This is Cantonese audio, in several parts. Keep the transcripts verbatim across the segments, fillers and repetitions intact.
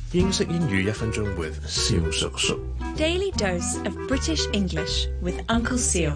英式英語一分鐘 with 蕭叔叔。 Daily dose of British English with Uncle Seal.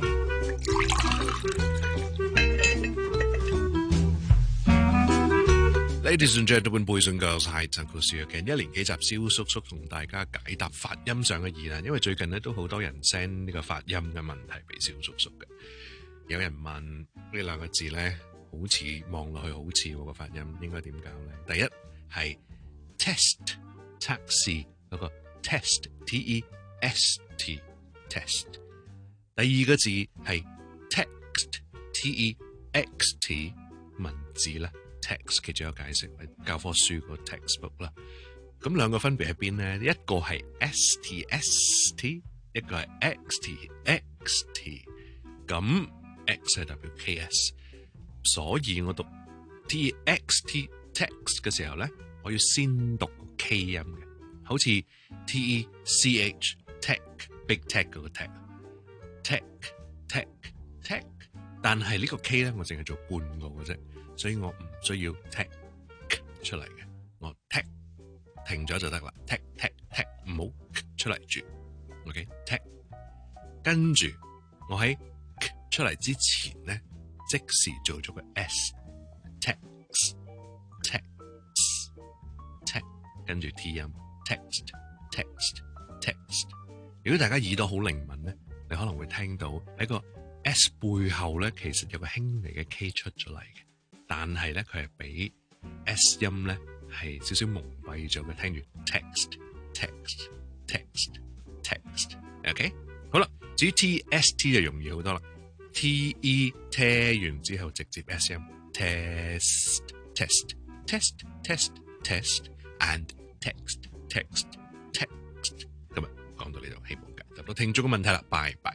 Ladies and gentlemen, boys and girls, hi, Uncle Seal again. 一連幾集蕭叔叔同大家解答發音上嘅疑難，因為最近咧都好多人 send 呢個發音嘅問題俾蕭叔叔嘅。有人問呢兩個字咧，好似望落去好似個發音應該點搞咧？第一係 test 測試嗰個 test T E S T test， 第二個字係 text T E X T 文字啦。text 其中有解釋喺教科書個 textbook 啦，咁兩個分別喺邊咧？一個係 S T S T， 一個係 X T X T， 咁 X 係代表 K S， 所以我讀 T X T text 嘅時候咧，我要先讀個 K 音嘅，好似 T E C H tech big tech 嗰個 tech tech tech tech， 但係呢個 K 咧，我淨係做半個嘅啫。所以我唔需要 tech 出嚟嘅，我 tech 停咗就得啦 ，tech tech tech 唔好出嚟住 ，OK tech， 跟住我喺出嚟之前咧，即時做咗個 s，text text text， 跟住 t 音 text text text。如果大家耳朵好靈敏咧，你可能會聽到喺個 s 背後咧，其實有個輕微嘅 k 出咗嚟嘅。但係咧，佢係俾 S 音咧係少少蒙蔽咗嘅，聽住 text text text text，OK， 好啦，至於 T S T 就容易好多啦 ，T E 聽完之後直接 S 音 test test test test test and text text text， 今日講到呢度，希望解答到聽眾嘅問題啦，拜拜。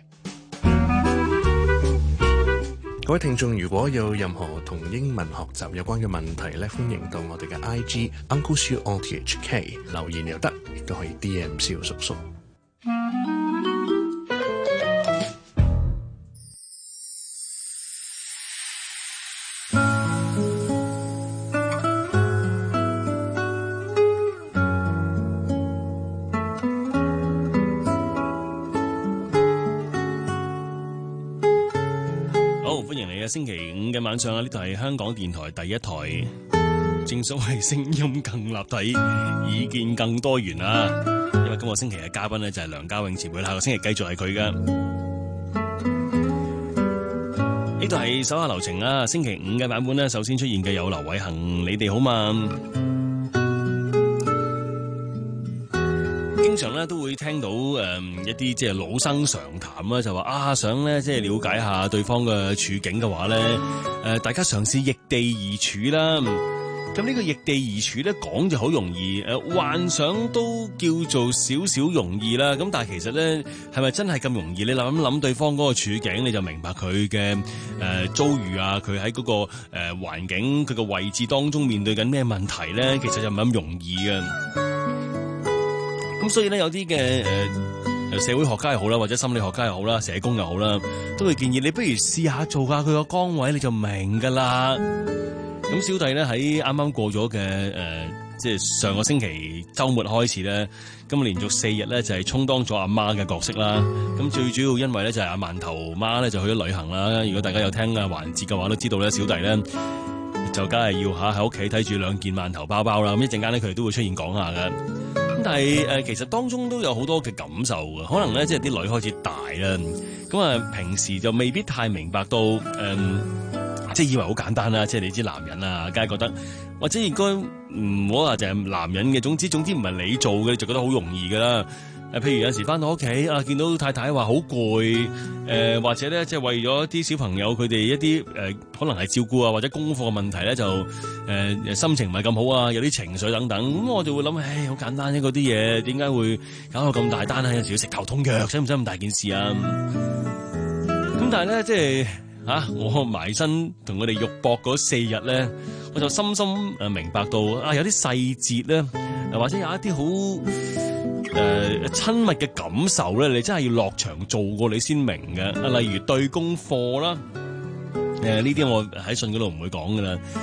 各位聽眾，如果有任何同英文學習有關嘅問題咧，歡迎到我哋嘅 I G Uncle Siu O T H K 留言又得，亦都可以 D M 蕭叔叔。 星期五嘅晚上啊，呢度係香港電台第一台。正所謂聲音更立體，意見更多元啊！因為今個星期嘅嘉賓咧就係梁家永前輩，下個星期繼續係佢噶。呢度係手下留情啊！星期五嘅版本咧，首先出現嘅有劉偉恒，你哋好嘛？經常咧都會聽到誒、呃、一啲即係老生常談啦，就話啊想咧即係了解下對方嘅處境嘅話咧，誒、呃、大家嘗試易地而處啦。咁呢個易地而處咧講就好容易，誒、呃、幻想都叫做少少容易啦。咁但係其實咧係咪真係咁容易？你諗諗對方嗰個處境，你就明白佢嘅誒遭遇啊，佢喺嗰個誒、呃、環境佢嘅位置當中面對緊咩問題咧，其實就唔係咁容易嘅。咁所以咧，有啲嘅誒社會學家又好啦，或者心理學家又好啦，社工又好啦，都會建議你不如試下做下佢個崗位，你就明噶啦。咁小弟咧喺啱啱過咗嘅誒，即係上個星期週末開始咧，咁連續四日咧就係充當咗阿媽嘅角色啦。咁最主要因為咧就係阿饅頭媽咧就去咗旅行啦。如果大家有聽啊環節嘅話，都知道咧小弟咧就梗係要嚇喺屋企睇住兩件饅頭包包啦。咁一陣間咧佢哋都會出現講下嘅。但係誒、呃，其實當中都有好多嘅感受嘅，可能咧即係啲女開始大啦，咁啊平時就未必太明白到誒、呃，即係以為好簡單啦，即係你知男人啊，梗係覺得或者應該唔好話就係男人嘅，總之總之唔係你做嘅，你就覺得好容易噶啦。誒，譬如有時翻到屋企啊，見到太太話好攰，誒或者咧即係為咗啲小朋友佢哋一啲誒、呃、可能係照顧啊或者功課嘅問題咧就誒、呃、心情唔係咁好啊，有啲情緒等等，咁我就會諗，唉，好簡單啫，嗰啲嘢點解會搞到咁大單啊？有時要食頭痛藥，使唔使咁大件事啊？咁但係咧即係啊，我埋身同佢哋肉搏嗰四日咧，我就深深誒明白到啊，有啲細節咧，或者有一啲好誒、呃、親密嘅感受咧，你真係要落場做過你先明嘅。啊，例如對功課啦，誒呢啲我喺信嗰度唔會講噶啦。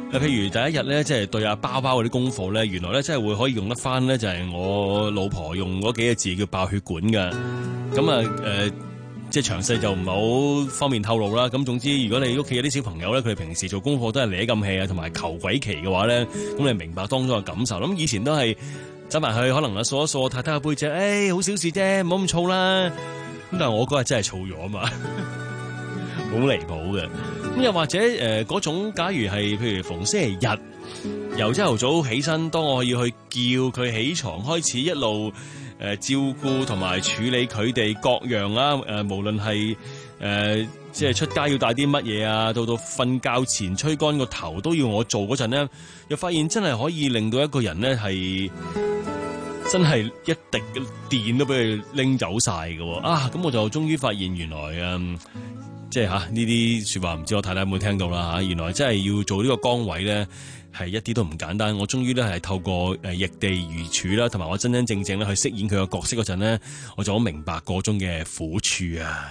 譬如第一日咧，即係對阿包包嗰啲功課咧，原來咧真係會可以用得翻咧，就係我老婆用嗰幾個字叫爆血管㗎。咁啊誒，即係詳細就唔係好方便透露啦。咁總之，如果你屋企有啲小朋友咧，佢哋平時做功課都係攣咁氣啊，同埋求鬼奇嘅話咧，咁你明白當中嘅感受。咁以前都係走埋去，可能啊掃一掃太太嘅背脊，誒、哎、好小事啫，唔好咁燥啦。咁但係我嗰日真係燥咗啊嘛，好離譜嘅。咁又或者誒嗰、呃、種，假如係譬如逢星期日由朝頭早起身，當我要去叫佢起床，開始一路誒、呃、照顧同埋處理佢哋各樣啊誒、呃，無論係誒即係出街要帶啲乜嘢啊，到到瞓覺前吹乾個頭都要我做嗰陣咧，又發現真係可以令到一個人咧係真係一滴嘅電都俾佢拎走晒嘅啊！咁我就終於發現原來嗯。即係吓呢啲說話，唔知我太太有冇聽到啦吓？原來真係要做呢個崗位咧，係一啲都唔簡單。我終於咧係透過誒易地而處啦，同埋我真真正正咧去飾演佢個角色嗰陣咧，我就好明白個中嘅苦處啊！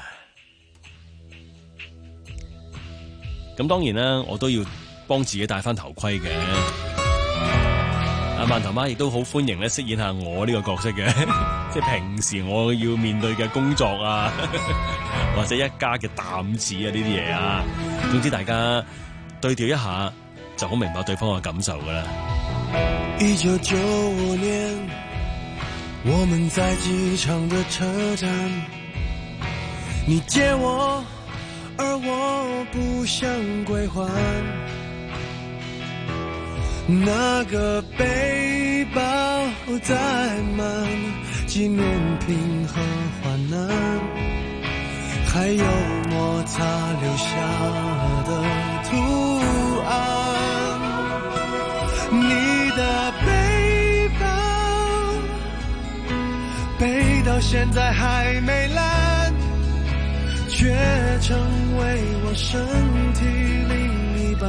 咁當然啦，我都要幫自己戴翻頭盔嘅。阿饅頭媽亦都好歡迎咧飾演下我呢個角色嘅，即係平時我要面對嘅工作啊，或者一家嘅擔子啊呢啲嘢啊，總之大家對調一下就好明白對方嘅感受噶啦。 一九九五年，我們在機場的車站，你借我，而我不想歸還。那個背包載滿紀念品和患難，還有摩擦留下的圖案。你的背包背到現在還沒爛，卻成為我身體另一半。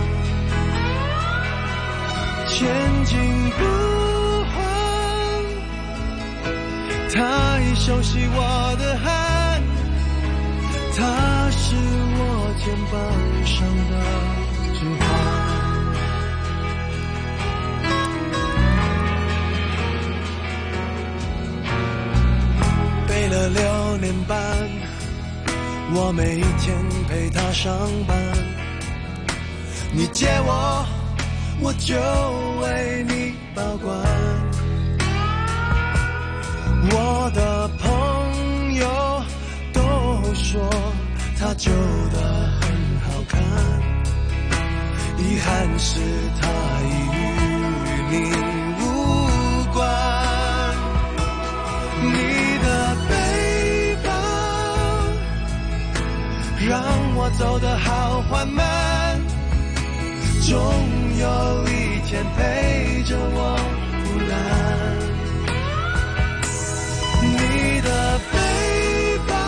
前進不換，他已熟悉我的汗，他是我肩膀上的指環。背了六年半，我每天陪他上班，你借我，我就為你保管。我的朋友都說他舊得很好看，遺憾是他已與你無關。你的背包讓我走得好緩慢，終有一天陪着我腐爛。你的背包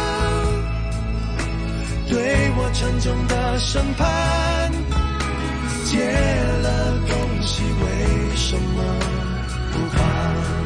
對我沉重的審判，借了東西為什麼不還？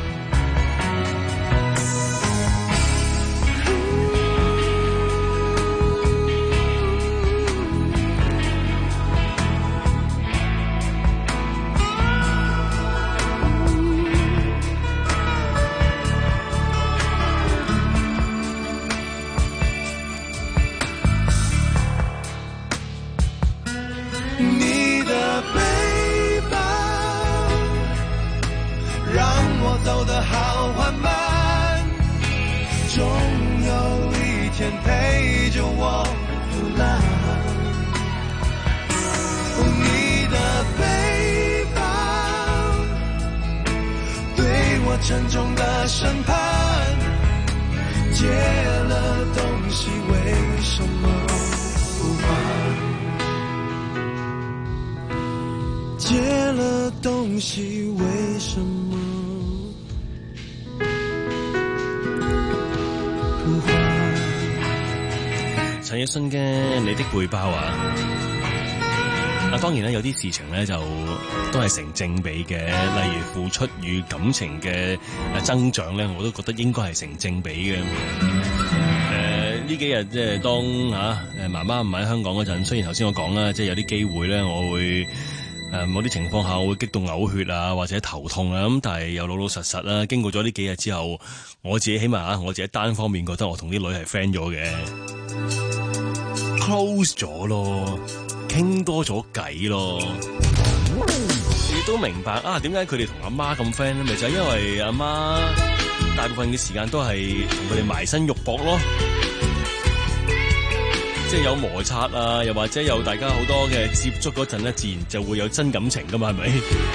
走得好緩慢，終有一天陪着我腐爛。你的背包對我沉重的審判，借了東西為什麼不還？借了東西為什麼陳奕迅嘅《你的背包》啊，啊當然咧有啲事情咧就都係成正比嘅，例如付出與感情嘅增長咧，我都覺得應該係成正比嘅。誒、呃、呢呢幾日即係當嚇誒媽媽唔喺香港嗰陣，雖然頭先我講啦，即係有啲機會咧，我會誒某啲情況下我會激動嘔血啊，或者頭痛啊，咁但係又老老實實啦。經過咗呢幾日之後，我自己起碼嚇我自己單方面覺得我同啲女係 friend 咗嘅 ，close 咗咯，傾多咗偈咯。你都明白啊？點解佢哋同阿媽咁 friend 咧？咪就係因為阿媽大部分嘅時間都係同佢哋埋身肉搏咯。即係有摩擦啊，又或者有大家好多嘅接觸嗰陣咧，自然就會有真感情噶嘛，係咪？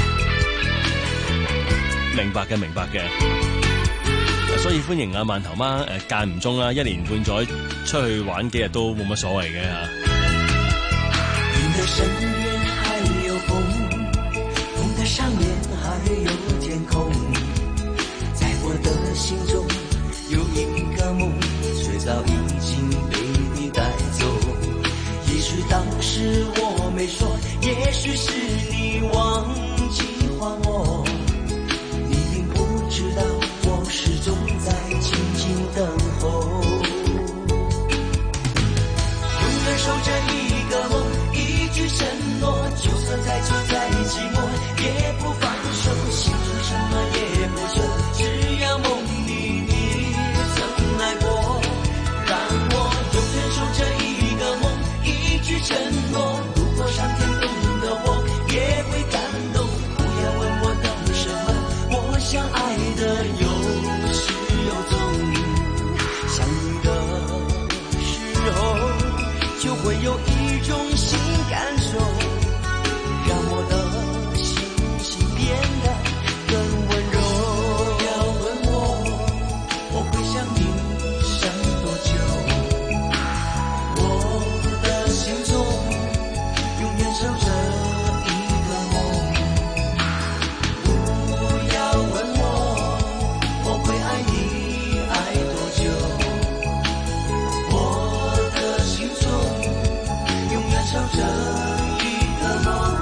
明白嘅，明白嘅。所以歡迎阿饅頭媽誒間唔中啦，一年半載出去玩幾日都冇乜所謂嘅嚇。 雲的身邊還有風，風的上面還有天空，在我的心中有一個夢，卻早已經被你帶走。也許當時我沒說，也許是你忘記還我，你並不知道我始終在靜靜等候，永遠守着一個夢，一句承諾，就算再久再寂寞也不放手，心中什麼也不求，只要夢裡你曾來過，讓我永遠守着一個夢，一句承諾，如果上天懂得我也會感動，不要問我等什麼，我想愛的有始有終，想你的時候就會有一種新感受，讓我的心情變得更溫柔。要問我我會想你想多久，我的心中永遠守着一個夢。不要問我我會愛你愛多久，我的心中永遠守着一個夢。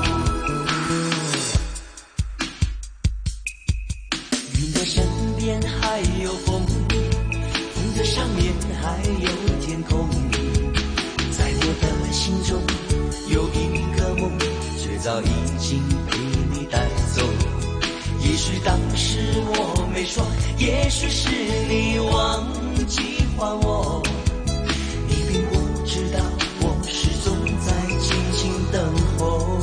雲的身邊還有風，風的上面還有天空，在我的心中有一個夢，卻早已經被你帶走。也許當時我沒說，也許是你忘記還我，你並不知道我始終在靜靜等候，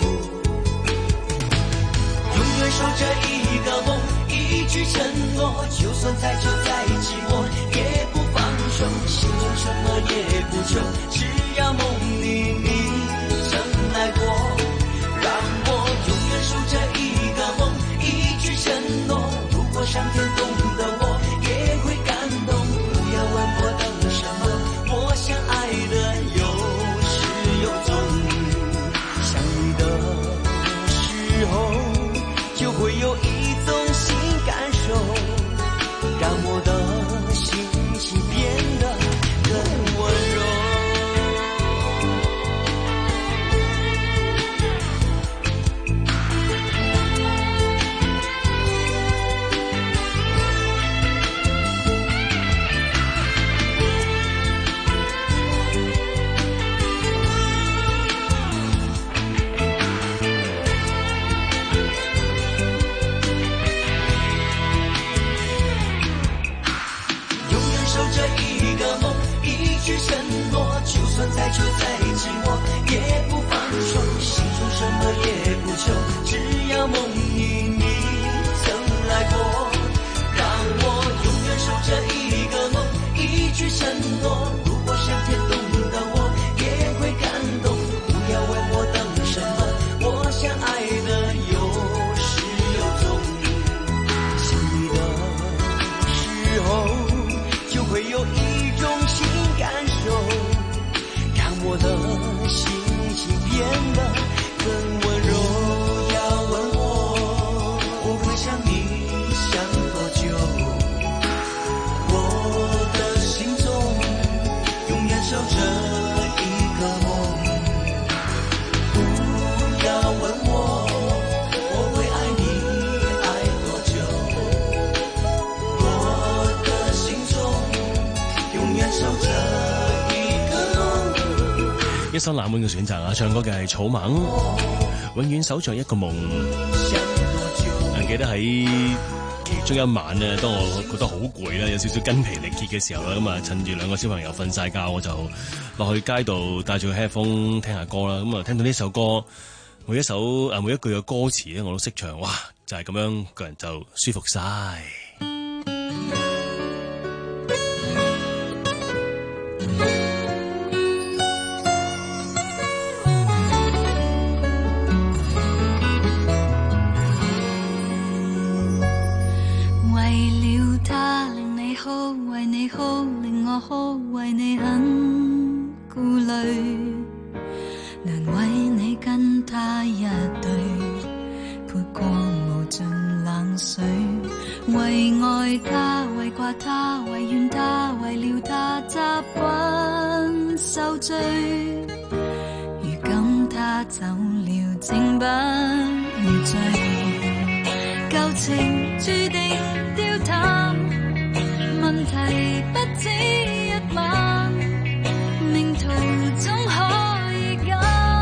永遠守着一個夢，一句承諾，就算再久再寂寞也不放手，心中什麼也不求，只要夢裡你曾來過，讓我永遠守着一個夢，一句承諾，如果上天懂得我也會感動，不要問我等什麼，我想愛的有始有終，想你的時候就會有一種新感受，讓我的心情變得更溫柔。永遠守着一個夢，一句承諾，就算再久再寂寞也不放手，心中什麼也不求，只要夢裡你曾來過，讓我永遠守着一個夢，一句承諾，如果上天懂得我也會感動，不要問我等什麼，我想愛的有始有終，想你的時候就會有一種新感受，讓我的首冷門嘅選擇啊！唱歌嘅係草蜢，永遠守着一個夢。我記得喺其中一晚咧，當我覺得好攰啦，有少少筋疲力竭嘅時候啦，咁啊趁住兩個小朋友瞓晒覺，我就落去街度帶住個 headphone 聽下歌啦。咁啊聽到呢首歌，每一首啊每一句嘅歌詞咧，我都識唱，哇！就係咁樣，個人就舒服晒。 好，為你很顧慮，難為你跟他一對，潑過無盡冷水，為愛他，為掛他，為怨他，為了他習慣受罪，如今他走了，請不要追，舊情注定丟淡，問題不止一晚，命途總可以揀，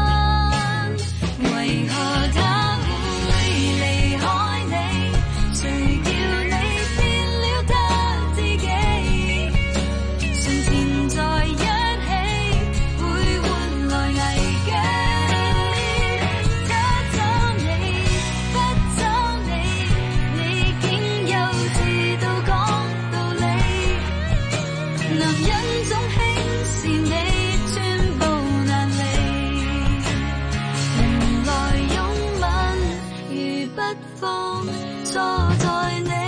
為何他會離開你？誰叫你變了他自己？從前在一起會換來危機，他找你不找你，你竟幼稚到講道理。男人總輕視你，寸步難離，原來擁吻如不放，錯在你。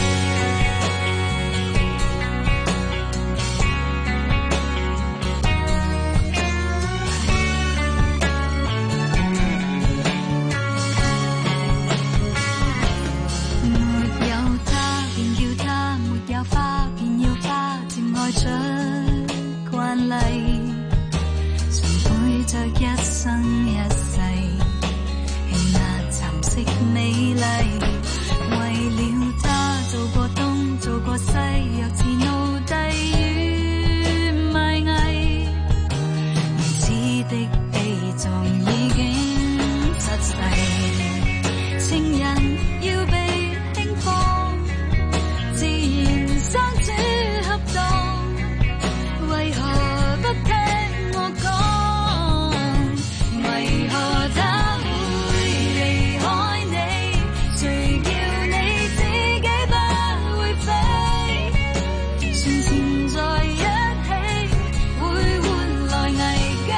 沒有他便叫他，沒有花便要花，漸愛出慣例，常背着一生一世，戲那蠶色美麗。為了他做過東做過西，若似奴隸與賣藝，如此的悲壯已經失勢，情人要被輕放，自然生主恰當，為何不聽我講？為何他會離開你？誰叫你自己不會飛？船前在一起會換來危機，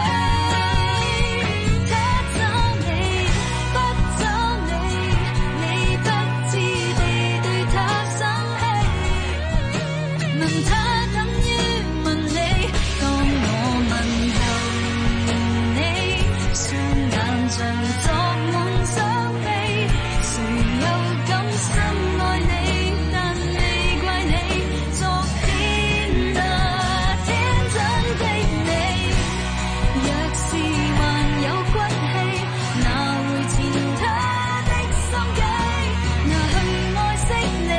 他找你不找你，你不知地對他生氣，問他等於問你，當我問候你，雙眼像作滿傷悲，誰又敢深愛你？但未怪你，昨天那天真的你，若是還有骨氣，拿回前他的心機，拿去愛惜你，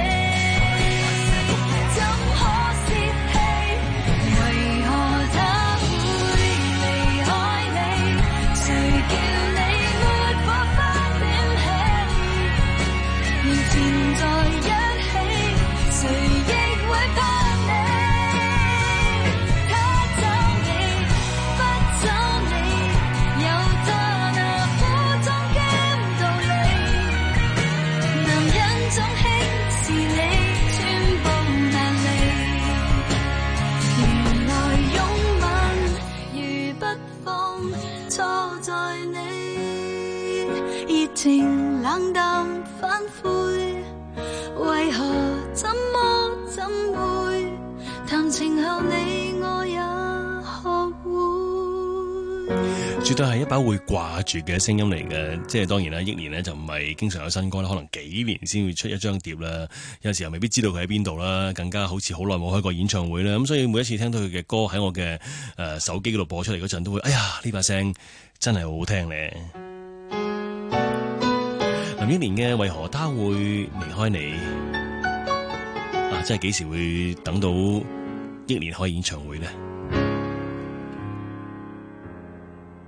怎可泄氣？為何他會離開你？誰叫你沒火花點起？面前在一起，誰亦會怕你。他找你不找你，有他那苦中兼道理。男人總輕視你，寸步難離，原來擁吻如不放，錯在你。熱情冷淡反悔，為何怎麼怎會談情後你我也學會。 絕對係一把會掛住嘅聲音嚟嘅，即係當然啦，憶蓮呢就唔係經常有新歌啦，可能幾年先會出一張碟啦，有時候未必知道佢喺邊度啦，更加好似好耐冇開過演唱會啦，咁所以每一次聽到佢嘅歌喺我嘅誒、呃、手機嗰度播出嚟嗰陣，都會哎呀呢把聲真係好好聽咧。林憶蓮嘅為何他會離開你啊？真係幾時會等到憶蓮開演唱會呢？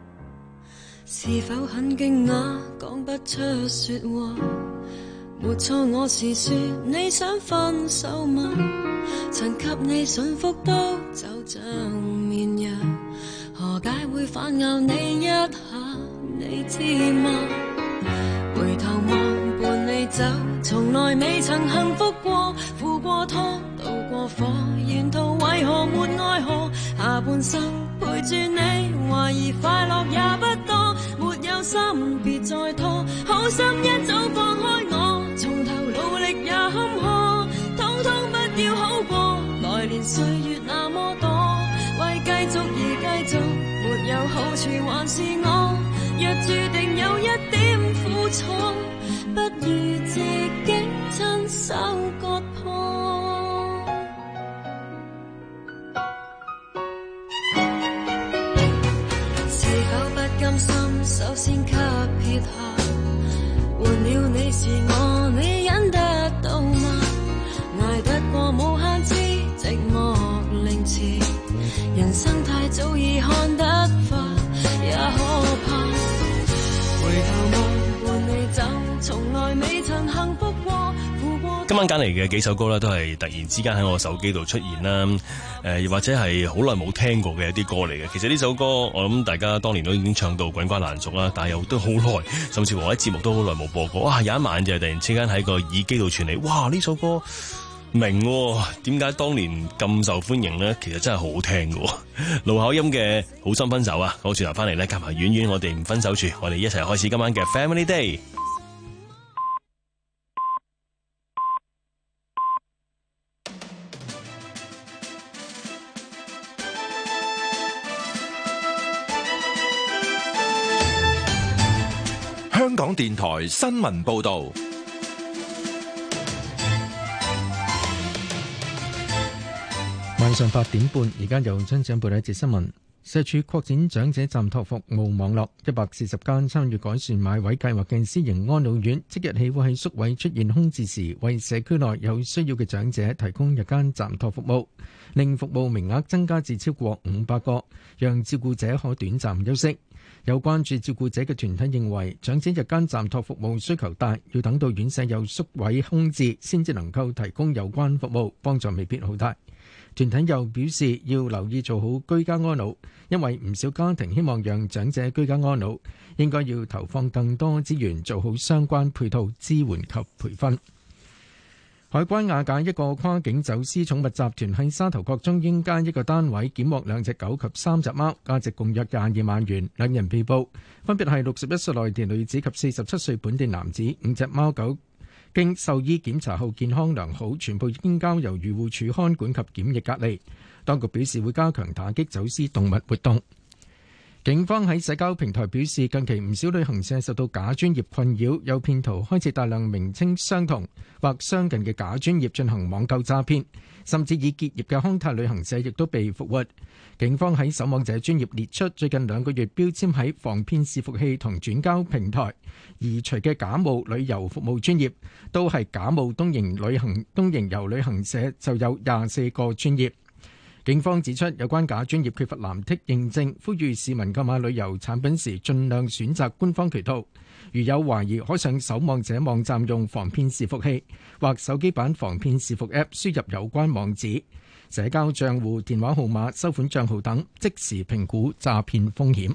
是否很驚訝，講不出說話？沒錯，我是說你想分手嗎？曾給你信福都走像綿羊，何解會反咬你一下？你知嗎？回頭望伴你走，從來未曾幸福過，付過拖，渡過火，沿途為何沒愛河？下半生陪住你，懷疑快樂也不多，沒有心別再拖，好心一早放開我，從頭努力也坎坷，通通不要好過，來年歲月那麼多，為繼續而繼續，沒有好處還是我，若注定有一點苦楚，不如自己親手割破。是否不甘心，首先給撇下，換了你是我，你忍得到嗎？捱得過無限次寂寞凌遲，人生太早已看得化，也可怕。回頭望伴你走，從來未曾幸福過。 今晚揀嚟嘅幾首歌咧，都係突然之間喺我手機度出現啦。誒、呃，或者係好耐冇聽過嘅一啲歌嚟嘅。其實呢首歌，我諗大家當年都已經唱到滾瓜爛熟啦，但係又都好耐，甚至乎我喺節目都好耐冇播過。哇！有一晚就係突然之間喺個耳機度傳嚟，哇！呢首歌明點解當年咁受歡迎咧？其實真係好好聽嘅。盧巧音嘅《好心分手》啊，我轉頭翻嚟咧，夾埋婉婉，我哋唔分手住，我哋一齊開始今晚嘅 Family Day。 香港電台新聞報導， 晚上八點半，而家由張長報道一節新聞。社署擴展長者暫託服務網絡，一百四十間參與改善買位計劃嘅私營安老院，即日起會喺宿位出現空置時，為社區內有需要嘅長者提供日間暫託服務，令服務名額增加至超過五百個，讓照顧者可短暫休息。有關注照顧者嘅團體認為，長者日間暫託服務需求大，要等到院舍有宿位空置，先至能夠提供有關服務，幫助未必好大。團體又表示，要留意做好居家安老，因為唔少家庭希望讓長者居家安老，應該要投放更多資源，做好相關配套支援及培訓。海關瓦解一個跨境走私寵物集團，喺沙頭角中英街一個單位檢獲兩隻狗及三隻貓，價值共約廿二萬元，兩人被捕，分別係六十一歲內地女子及四十七歲本地男子。五隻貓狗經獸醫檢查後健康良好，全部已經交由漁護署看管及檢疫隔離。當局表示會加強打擊走私動物活動。警方喺社交平台表示，近期唔少旅行社受到假專頁困擾，有騙徒開設大量名稱相同或相近嘅假專頁進行網購詐騙，甚至已結業嘅康泰旅行社亦都被復活。警方喺守網者專頁列出最近兩個月標籤喺防騙伺服器同轉交平台移除嘅假冒旅遊服務專頁，都係假冒東瀛旅行東瀛遊旅行社，就有廿四個專頁。警方指出，有關假專頁缺乏藍剔認證，呼籲市民購買旅遊產品時盡量選擇官方渠道。如有懷疑，可上守望者網站用防騙伺服器或手機版防騙伺服 App 輸入有關網址、社交帳戶、電話號碼、收款帳號等，即時評估詐騙風險。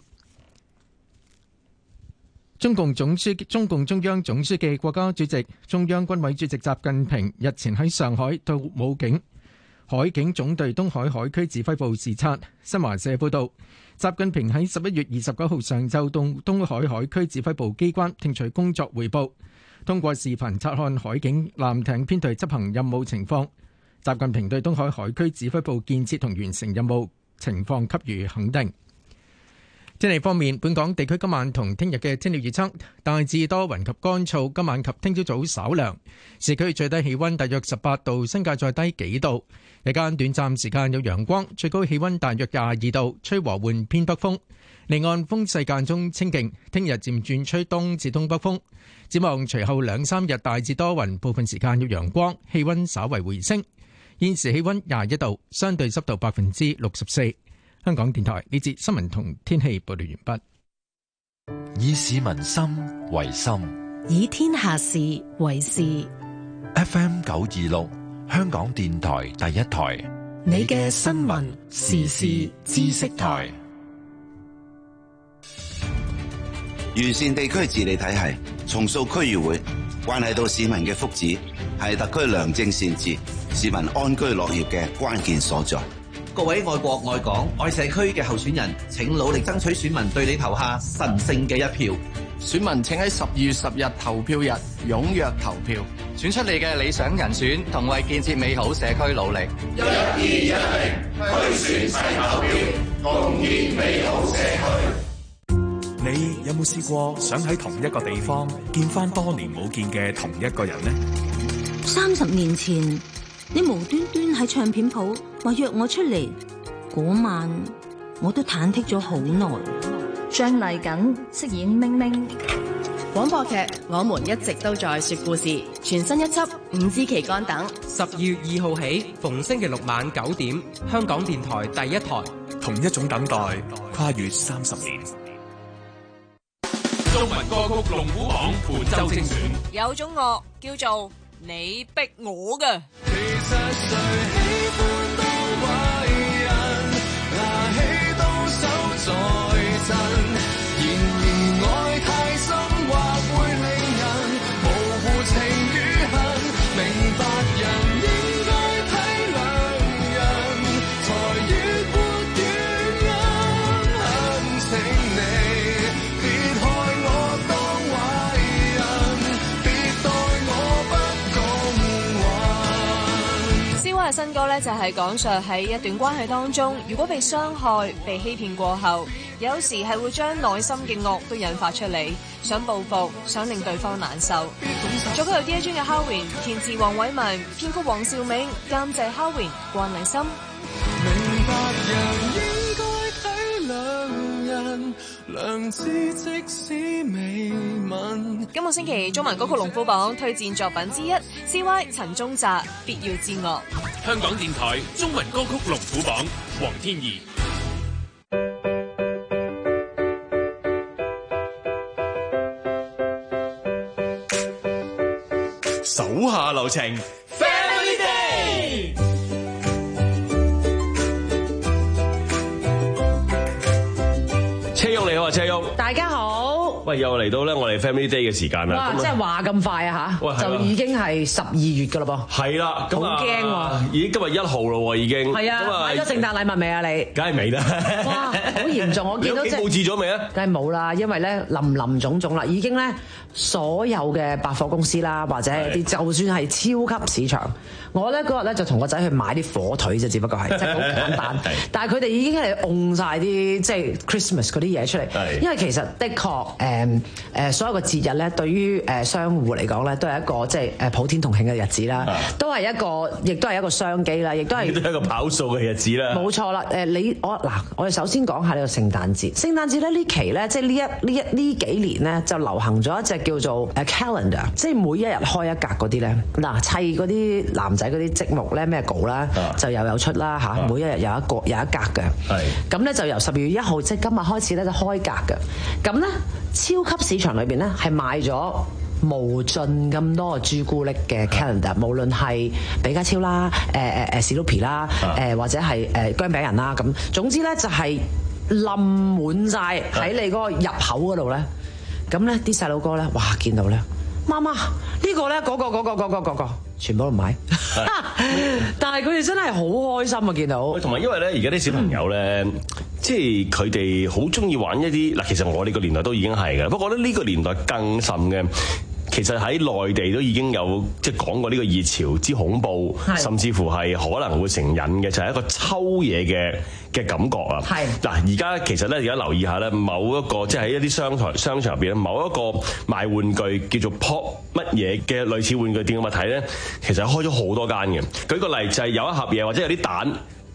中共總書記、中共中央總書記、國家主席、中央軍委主席習近平日前喺上海到武警海警總隊東海海區指揮部視察。新華社報道，習近平喺十一月二十九號上晝到東海海區指揮部機關聽取工作彙報，通過視頻察看海警艦艇編隊執行任務情況。習近平對東海海區指揮部建設同完成任務情況給予肯定。天氣方面，本港地區今晚同聽日嘅天氣預測大致多雲及乾燥，今晚及聽朝早稍涼，市區最低氣溫大約十八度，新界再低幾度。日間短暫時間有陽光，最高氣溫大約廿二度，吹和緩偏北風，離岸風勢間中清勁。聽日漸轉吹東至東北風。展望隨後兩三日大致多雲，部分時間有陽光，氣溫稍為回升。現時氣溫廿一度，相對濕度百分之六十四。香港電台呢節新聞同天氣報道完畢。 以市民心為心。 以天下事為事。 F M 九二六，香港電台第一台， 你嘅新聞時事知識台。 完善地區治理體系，重塑區議會，關係到市民嘅福祉，係特區良政善治、市民安居樂業嘅關鍵所在。 各位愛國愛港愛社區嘅候選人，請努力爭取選民對你投下神聖嘅一票。 選民請喺十二月十日投票日踴躍投票，選出你嘅理想人選，同為建設美好社區努力。 一、二、一零，區選齊投票，共建美好社區。 你有冇試過想喺同一個地方見翻多年冇見嘅同一個人呢？ 三十年前，你無端端喺唱片鋪話約我出嚟，嗰晚我都忐忑咗好耐。 張麗瑾飾演明明。 廣播劇《我們一直都在說故事》全新一輯《五支旗杆》等， 十二月二號起，逢星期六晚九點，香港電台第一台。 同一種等待，跨越三十年。 中文歌曲龍虎榜本周精選， 有種樂叫做你逼我嘅。 其實誰喜歡當壞人，拿起刀手在震，然而愛太深或會令人模糊情與恨，明白人應該體諒人，才越活越啱。懇請你別害我當壞人，別待我不公允。 蕭嘅新歌呢，就係講述喺一段關係當中，如果被傷害、被欺騙過後，有時係會將內心嘅惡都引發出嚟，想報復，想令對方難受。作曲由 D J 嘅 Howin， 填詞黃偉文，編曲黃兆銘，監製 Howin， 關麗心。 明白人應該體諒人，良知即使微濛。 今個星期中文歌曲龍虎榜推薦作品之一 ，C Y 陳宗澤《必要之惡》。 香港電台中文歌曲龍虎榜，黃天怡。 手下留情 ，Family Day。 車旭你好啊，車旭， 大家好。 喂，又嚟到咧我哋 Family Day 嘅時間啦。 哇，即係話咁快啊吓，就已經係十二月噶啦噃。 係啦， 好驚喎！ 已經今日一號咯喎，已經。 係啊，買咗聖誕禮物未啊你？ 梗係未啦。 哇，好嚴重！我見到即係佈置咗未啊？ 梗係冇啦，因為咧林林總總啦，已經咧所有嘅百貨公司啦，或者啲就算係超級市場，我咧嗰日咧就同個仔去買啲火腿啫，只不過係即係好簡單。但係佢哋已經係按曬啲即係 Christmas 嗰啲嘢出嚟，因為其實的確誒誒所有嘅節日咧，對於誒商戶嚟講咧，都係一個即係誒普天同慶嘅日子啦，都係一個，亦都係一個商機啦，亦都係都係一個跑數嘅日子啦。 冇錯啦，誒你我嗱，我哋首先講下呢個聖誕節。聖誕節咧呢期咧，即係呢一呢一呢幾年咧，就流行咗一隻叫做誒 calendar，即係每一日開一格嗰啲咧。嗱砌嗰啲男仔嗰啲積木咧咩稿啦，就又有出啦嚇，每一日有一個有一格嘅。係咁咧就由十二月一號即係今日開始咧就開格嘅。咁咧超級市場裏邊咧係賣咗無盡咁多朱古力嘅 calendar， 無論係比卡超啦、誒誒誒史努比啦、誒或者係誒薑餅人啦，咁總之咧就係冧滿晒喺你嗰個入口嗰度咧。咁咧啲細路哥咧，哇見到咧，媽媽呢個咧嗰個嗰個嗰個嗰個全部都唔買，但係佢哋真係好開心啊！見到， 同埋因為咧，而家啲小朋友咧，嗯、即係佢哋好中意玩一啲嗱，其實我哋個年代都已經係嘅，不過咧呢個年代更甚嘅。其實喺內地都已經有即係講過呢個熱潮之恐怖，甚至乎係可能會成癮嘅，就係、是、一個抽嘢嘅嘅感覺啊！嗱，而家其實咧，而家留意下咧，某一個即係喺一啲商台商場入邊咧，某一個賣玩具叫做 Pop 乜嘢嘅類似玩具店嘅物體咧，其實開咗好多間嘅。舉個例就係有一盒嘢或者有啲蛋。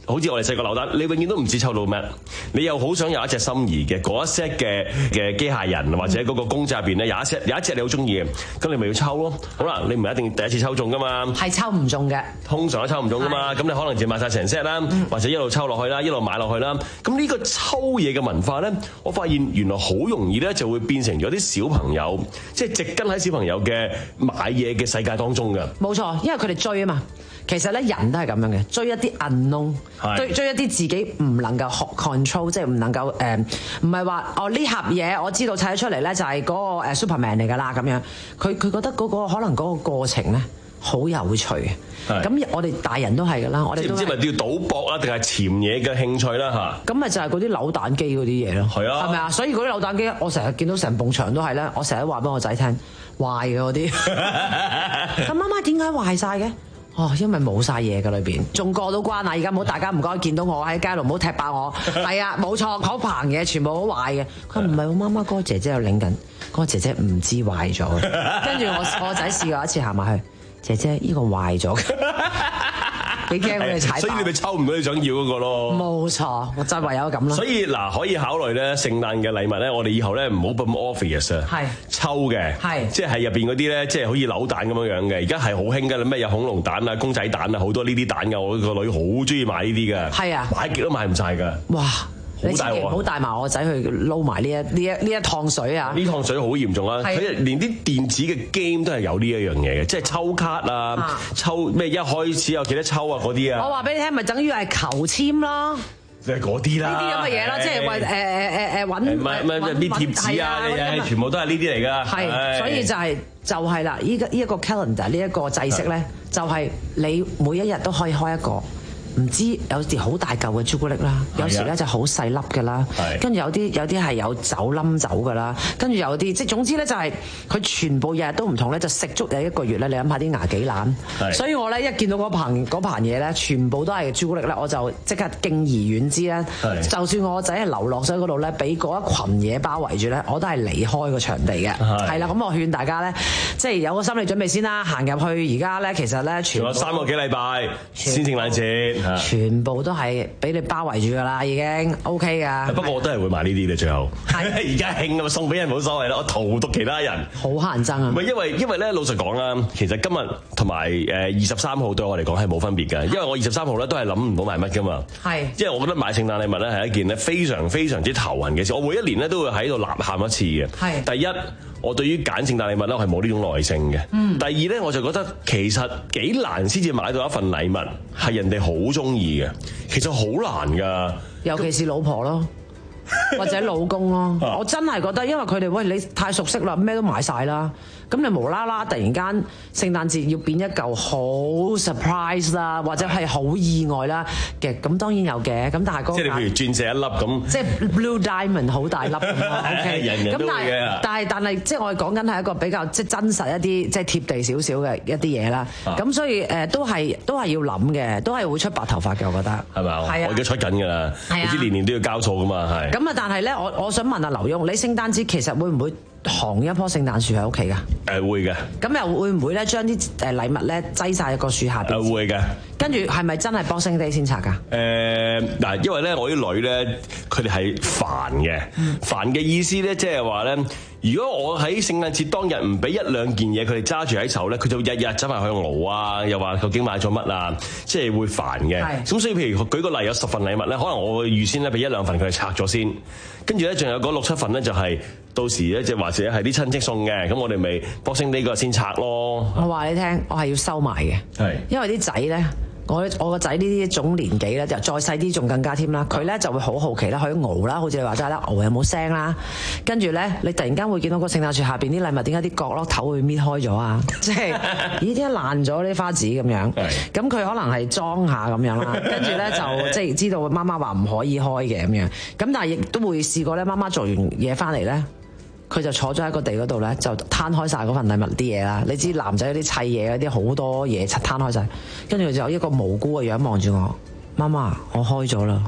好似我哋細個扭蛋，你永遠都唔知抽到咩，你又好想有一隻心儀嘅嗰一 set 嘅嘅機械人或者嗰個公仔入邊咧有一 set 有一隻你好中意嘅，咁你咪要抽咯。好啦，你唔係一定第一次抽中噶嘛， 係抽唔中嘅，通常都抽唔中噶嘛。咁你可能就買晒成 set 啦，或者一路抽落去啦，一路買落去啦。咁呢個抽嘢嘅文化咧，我發現原來好容易咧就會變成咗啲小朋友，即係植根喺小朋友嘅買嘢嘅世界當中㗎。 冇錯，因為佢哋追啊嘛。其實咧人都係咁樣嘅，追一啲 unknown， 追追一啲自己唔能夠 control， 即係唔能夠誒，唔係話哦呢盒嘢我知道砌咗出嚟咧就係嗰個誒 Superman 嚟㗎啦咁樣。佢佢覺得嗰、嗰個可能嗰個過程咧好有趣。咁我哋大人都係㗎啦，我哋都唔知咪要賭博啊，定係潛嘢嘅興趣啦嚇。 咁咪就係嗰啲扭蛋機嗰啲嘢咯。係啊，係咪啊？所以嗰啲扭蛋機，我成日見到成埲牆都係咧，我成日話俾我仔聽壞嘅嗰啲。咁媽媽點解壞晒嘅？哦，因為冇晒嘢嘅裏邊，仲過到關啊！而家唔好大家唔該見到我喺街度，唔好踢爆我。係啊，冇錯，嗰棚嘢全部好壞嘅。佢唔係我媽媽，嗰個姐姐又領緊，嗰個姐姐唔知壞咗。跟住我我仔試過一次行埋去，姐姐呢個壞咗嘅。幾驚佢哋踩， 所以你咪抽唔到你想要嗰個咯。 冇錯，我就唯有咁咯。 所以嗱，可以考慮咧，聖誕嘅禮物咧，我哋以後咧唔好咁 obvious 啊。係抽嘅，係即係入邊嗰啲咧，即係好似扭蛋咁樣樣嘅。而家係好興㗎啦，咩有恐龍蛋啊、公仔蛋啊，好多呢啲蛋㗎。我個女好中意買呢啲㗎。係啊，買極都買唔晒㗎。哇！你千祈唔好帶埋我仔去撈埋呢一呢一呢一趟水啊！呢趟水好嚴重啊！佢連啲電子嘅 game 都係有呢一樣嘢嘅，即係抽卡啊、啊抽咩一開始有幾多抽啊嗰啲啊！我話俾你聽，咪等於係求籤咯，就係嗰啲啦。呢啲咁嘅嘢啦，即係為誒誒誒誒揾唔係唔係啲貼紙啊，誒全部都係呢啲嚟㗎。係，所以就係就係啦，依個依一個 calendar 呢一個制式咧，就係你每一日都可以開一個。唔知有時好大嚿嘅朱古力啦，有時咧就好細粒嘅啦，跟住有啲有啲係有酒冧酒嘅啦，跟住有啲即係總之咧就係佢全部日日都唔同咧，就食足有一個月咧。你諗下啲牙幾爛，所以我咧一見到嗰棚嗰棚嘢咧，全部都係朱古力咧，我就即刻敬而遠之啦。就算我個仔係流落水嗰度咧，俾嗰一羣嘢包圍住咧，我都係離開個場地嘅。係啦，咁我勸大家咧，即係有個心理準備先啦。行入去而家咧，其實咧，全部仲有三個幾禮拜先聖誕節。全部都係俾你包圍住噶啦，已經 OK 噶。不過我都係會買呢啲嘅最後。係而家興啊嘛，送俾人冇所謂啦，我荼毒其他人。好乞人憎啊！唔係因為因為咧，老實講啦，其實今日同埋誒二十三號對我嚟講係冇分別嘅，因為我二十三號咧都係諗唔到買乜噶嘛。係，因為我覺得買聖誕禮物咧係一件咧非常非常之頭暈嘅事。我每一年咧都會喺度吶喊一次嘅。係。第一，我對於揀聖誕禮物咧，我係冇呢種耐性嘅。嗯。第二咧，我就覺得其實幾難先至買到一份禮物係人哋好中意嘅，其實好難㗎。尤其是老婆咯，或者老公咯，我真係覺得，因為佢哋喂你太熟悉啦，咩都買晒啦。咁你無啦啦突然間聖誕節要變一嚿好 surprise 啦，或者係好意外啦嘅，咁當然有嘅。咁但係嗰個即係你譬如鑽石一粒咁，即係 blue diamond 好大粒咁咯。OK，人人都會嘅。但係但係即係我哋講緊係一個比較即係真實一啲，即係貼地少少嘅一啲嘢啦。咁、啊、所以誒都係都係要諗嘅，都係會出白頭髮嘅，我覺得係咪啊？係啊，我而家出緊㗎啦，你知年年都要交數㗎嘛，係。咁啊，但係咧，我我想問下劉墉，你聖誕節其實會唔會行一棵聖誕樹喺屋企㗎？誒會嘅。咁又會唔會咧將啲誒禮物咧擠晒喺個樹下邊？誒會嘅。跟住係咪真係 Boxing Day 先拆㗎？誒嗱，因為咧我啲女咧佢哋係煩嘅，煩嘅意思咧即係話咧，如果我喺聖誕節當日唔俾一兩件嘢佢哋揸住喺手咧，佢就日日走埋去熬啊，又話究竟買咗乜啊，即係會煩嘅。咁所以譬如舉個例，有十份禮物咧，可能我會預先咧俾一兩份佢哋拆咗先，跟住咧仲有嗰六七份咧就係到時咧即係或者係啲親戚送嘅，咁我哋咪 Boxing Day 嗰日先拆咯。我話你聽，我係要收埋嘅，係因為啲仔咧。我我個仔呢啲種年紀咧，就再細啲仲更加添啦。佢咧就會好好奇啦，佢熬啦，好似你話齋啦，熬有冇聲啦。跟住咧，你突然間會見到個聖誕樹下邊啲禮物，點解啲角落頭會搣開咗啊？即係咦，點解爛咗啲花紙咁樣？咁佢可能係裝下咁樣啦。跟住咧就即係知道媽媽話唔可以開嘅咁樣。咁但係亦都會試過咧，媽媽做完嘢翻嚟咧。佢就坐咗喺個地嗰度咧，就攤開晒嗰份禮物啲嘢啦。你知男仔嗰啲砌嘢嗰啲好多嘢，攤開晒。跟住就一個無辜嘅樣望住我，媽媽，我開咗啦。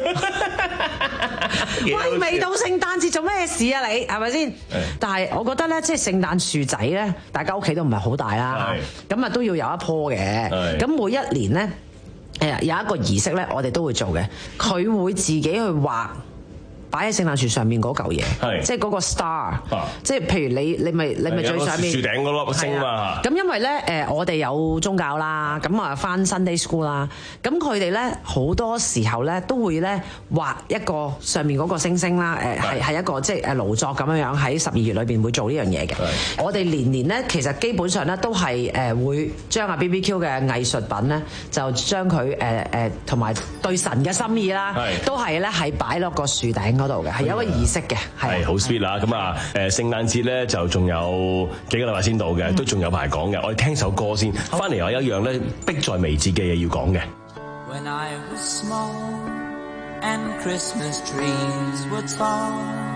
喂，未到聖誕節做咩事啊？你係咪先？但係我覺得咧，即係聖誕樹仔咧，大家屋企都唔係好大啦，咁啊都要有一棵嘅。咁每一年咧。 誒有一個儀式咧，我哋都會做嘅，佢會自己去畫。擺喺聖誕樹上面嗰嚿嘢，即係嗰個 star，、啊、即係譬如你你咪你咪最上面樹頂嗰粒星嘛。咁因為咧誒，我哋有宗教啦，咁啊返 Sunday School 啦，咁佢哋咧好多時候咧都會咧畫一個上面嗰個星星啦，誒係係一個即係誒勞作咁樣樣喺十二月裏邊會做呢樣嘢嘅。我哋年年咧其實基本上咧都係誒會將啊 B B Q 嘅藝術品咧就將佢誒誒同埋對神嘅心意啦，都係咧係擺落個樹頂嗰度嘅，係有一個儀式嘅，係好 sweet 啦。咁啊，誒聖誕節咧就仲有幾個禮拜先到嘅，都仲有排講嘅。我哋聽首歌先，翻嚟我有一樣咧迫在眉睫嘅嘢要講嘅。 When I was small and Christmas trees were tall,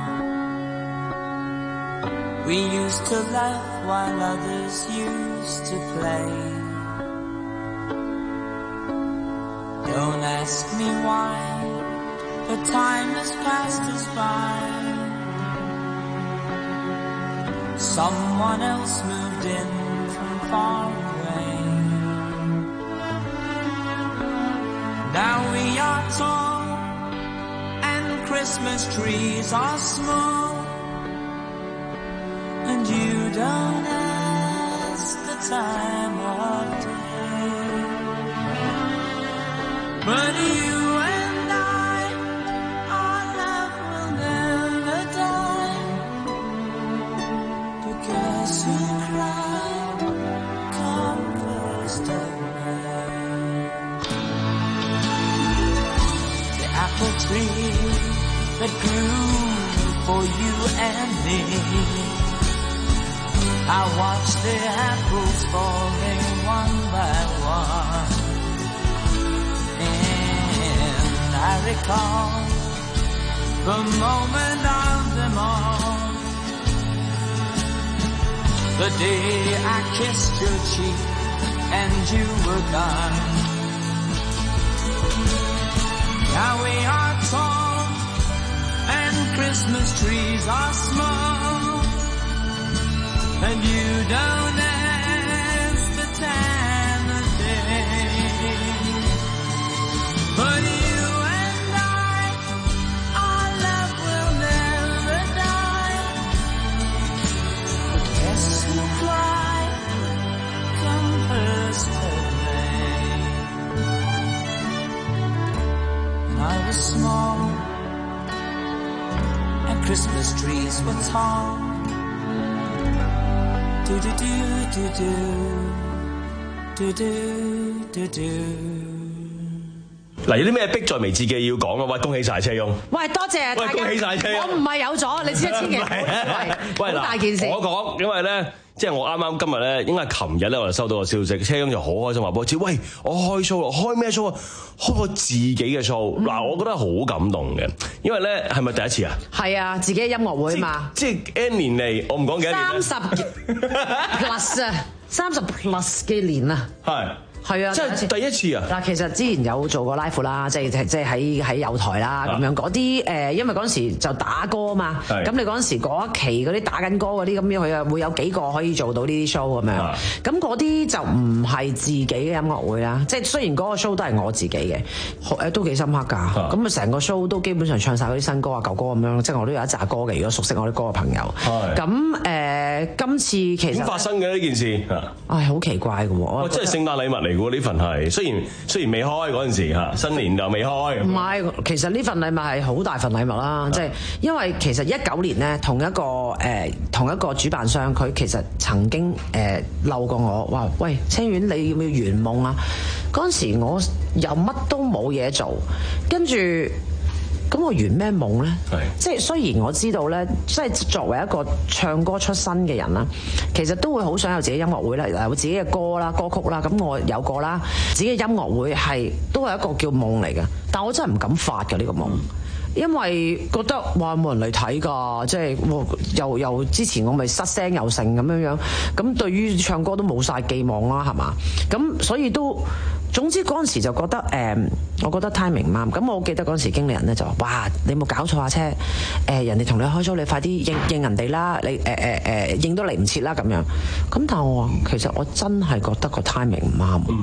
we used to laugh while others used to play. Don't ask me why.The time has passed us by. Someone else moved in from far away. Now we are tall and Christmas trees are small, and you don't ask the time of day, but you.Tree that grew for you and me, I watched the apples falling one by one, and I recall the moment of them all, the day I kissed your cheek and you were gone.Now we are tall and Christmas trees are small, and you don't ask the time of day, but you and I, our love will never die. But guess who cry come first of May?I was small and Christmas trees were tall. Do do do do do do do do. 嗱，有啲咩迫在眉睫嘅要講啊？喂，恭喜晒車翁！ 喂，多謝大家！ 喂，恭喜晒車翁！ 我唔係有咗，你知一千幾？喂，好大件事。 我講，因為咧。即係我啱啱今日咧，應該係琴日咧，我就收到個消息，車翁就好開心話俾我知，喂，我開 show 啦，開咩 show 啊？開我自己嘅 show，嗱、嗯，我覺得好感動嘅，因為咧係咪第一次啊？ 係啊，自己嘅音樂會嘛。 即係 N 年嚟，我唔講幾多年。 三十 plus 啊，三十 plus 嘅年啊。係。係啊， 即係第一次啊！ 嗱，其實之前有做過 live 啦，即係即係喺喺有台啦咁樣嗰啲誒，因為嗰陣時就打歌啊嘛，咁你嗰陣時嗰一期嗰啲打緊歌嗰啲咁樣，佢啊會有幾個可以做到呢啲 show 咁樣，咁嗰啲就唔係自己嘅音樂會啦，即係雖然嗰個 show 都係我自己嘅，誒都幾深刻㗎，咁啊成個 show 都基本上唱晒嗰啲新歌啊舊歌咁樣，即係我都有一紮歌嘅，如果熟悉我啲歌嘅朋友，咁誒、呃、今次其實點發生嘅呢件事？ 唉，好奇怪嘅喎， 即係聖誕禮物嚟嘅喎呢份係。雖然雖然未開嗰陣時嚇，新年就未開。 唔係，其實呢份禮物係好大份禮物啦，即係因為其實一九年咧，同一個誒、呃、同一個主辦商，佢其實曾經誒嬲、呃、過我，話喂，清遠你要唔要圓夢啊？嗰陣時我又乜都冇嘢做，跟住。咁我圓咩夢咧？即係雖然我知道咧，即係作為一個唱歌出身嘅人啦，其實都會好想有自己音樂會啦，有自己嘅歌啦、歌曲啦。咁我有過啦，自己嘅音樂會係都係一個叫夢嚟嘅，但我真係唔敢發嘅呢個夢。因為覺得哇冇人嚟睇㗎，即係又又之前我咪失聲又成咁樣樣，咁對於唱歌都冇晒寄望啦，係嘛？咁所以都總之嗰陣時就覺得誒、嗯，我覺得 timing 唔啱。咁我記得嗰陣時經理人咧就話：哇，你冇搞錯啊車！誒、呃、人哋同你開 show，你快啲應應人哋啦！你誒誒誒應都嚟唔切啦咁樣。咁但係我話其實我真係覺得個 timing 唔啱。嗯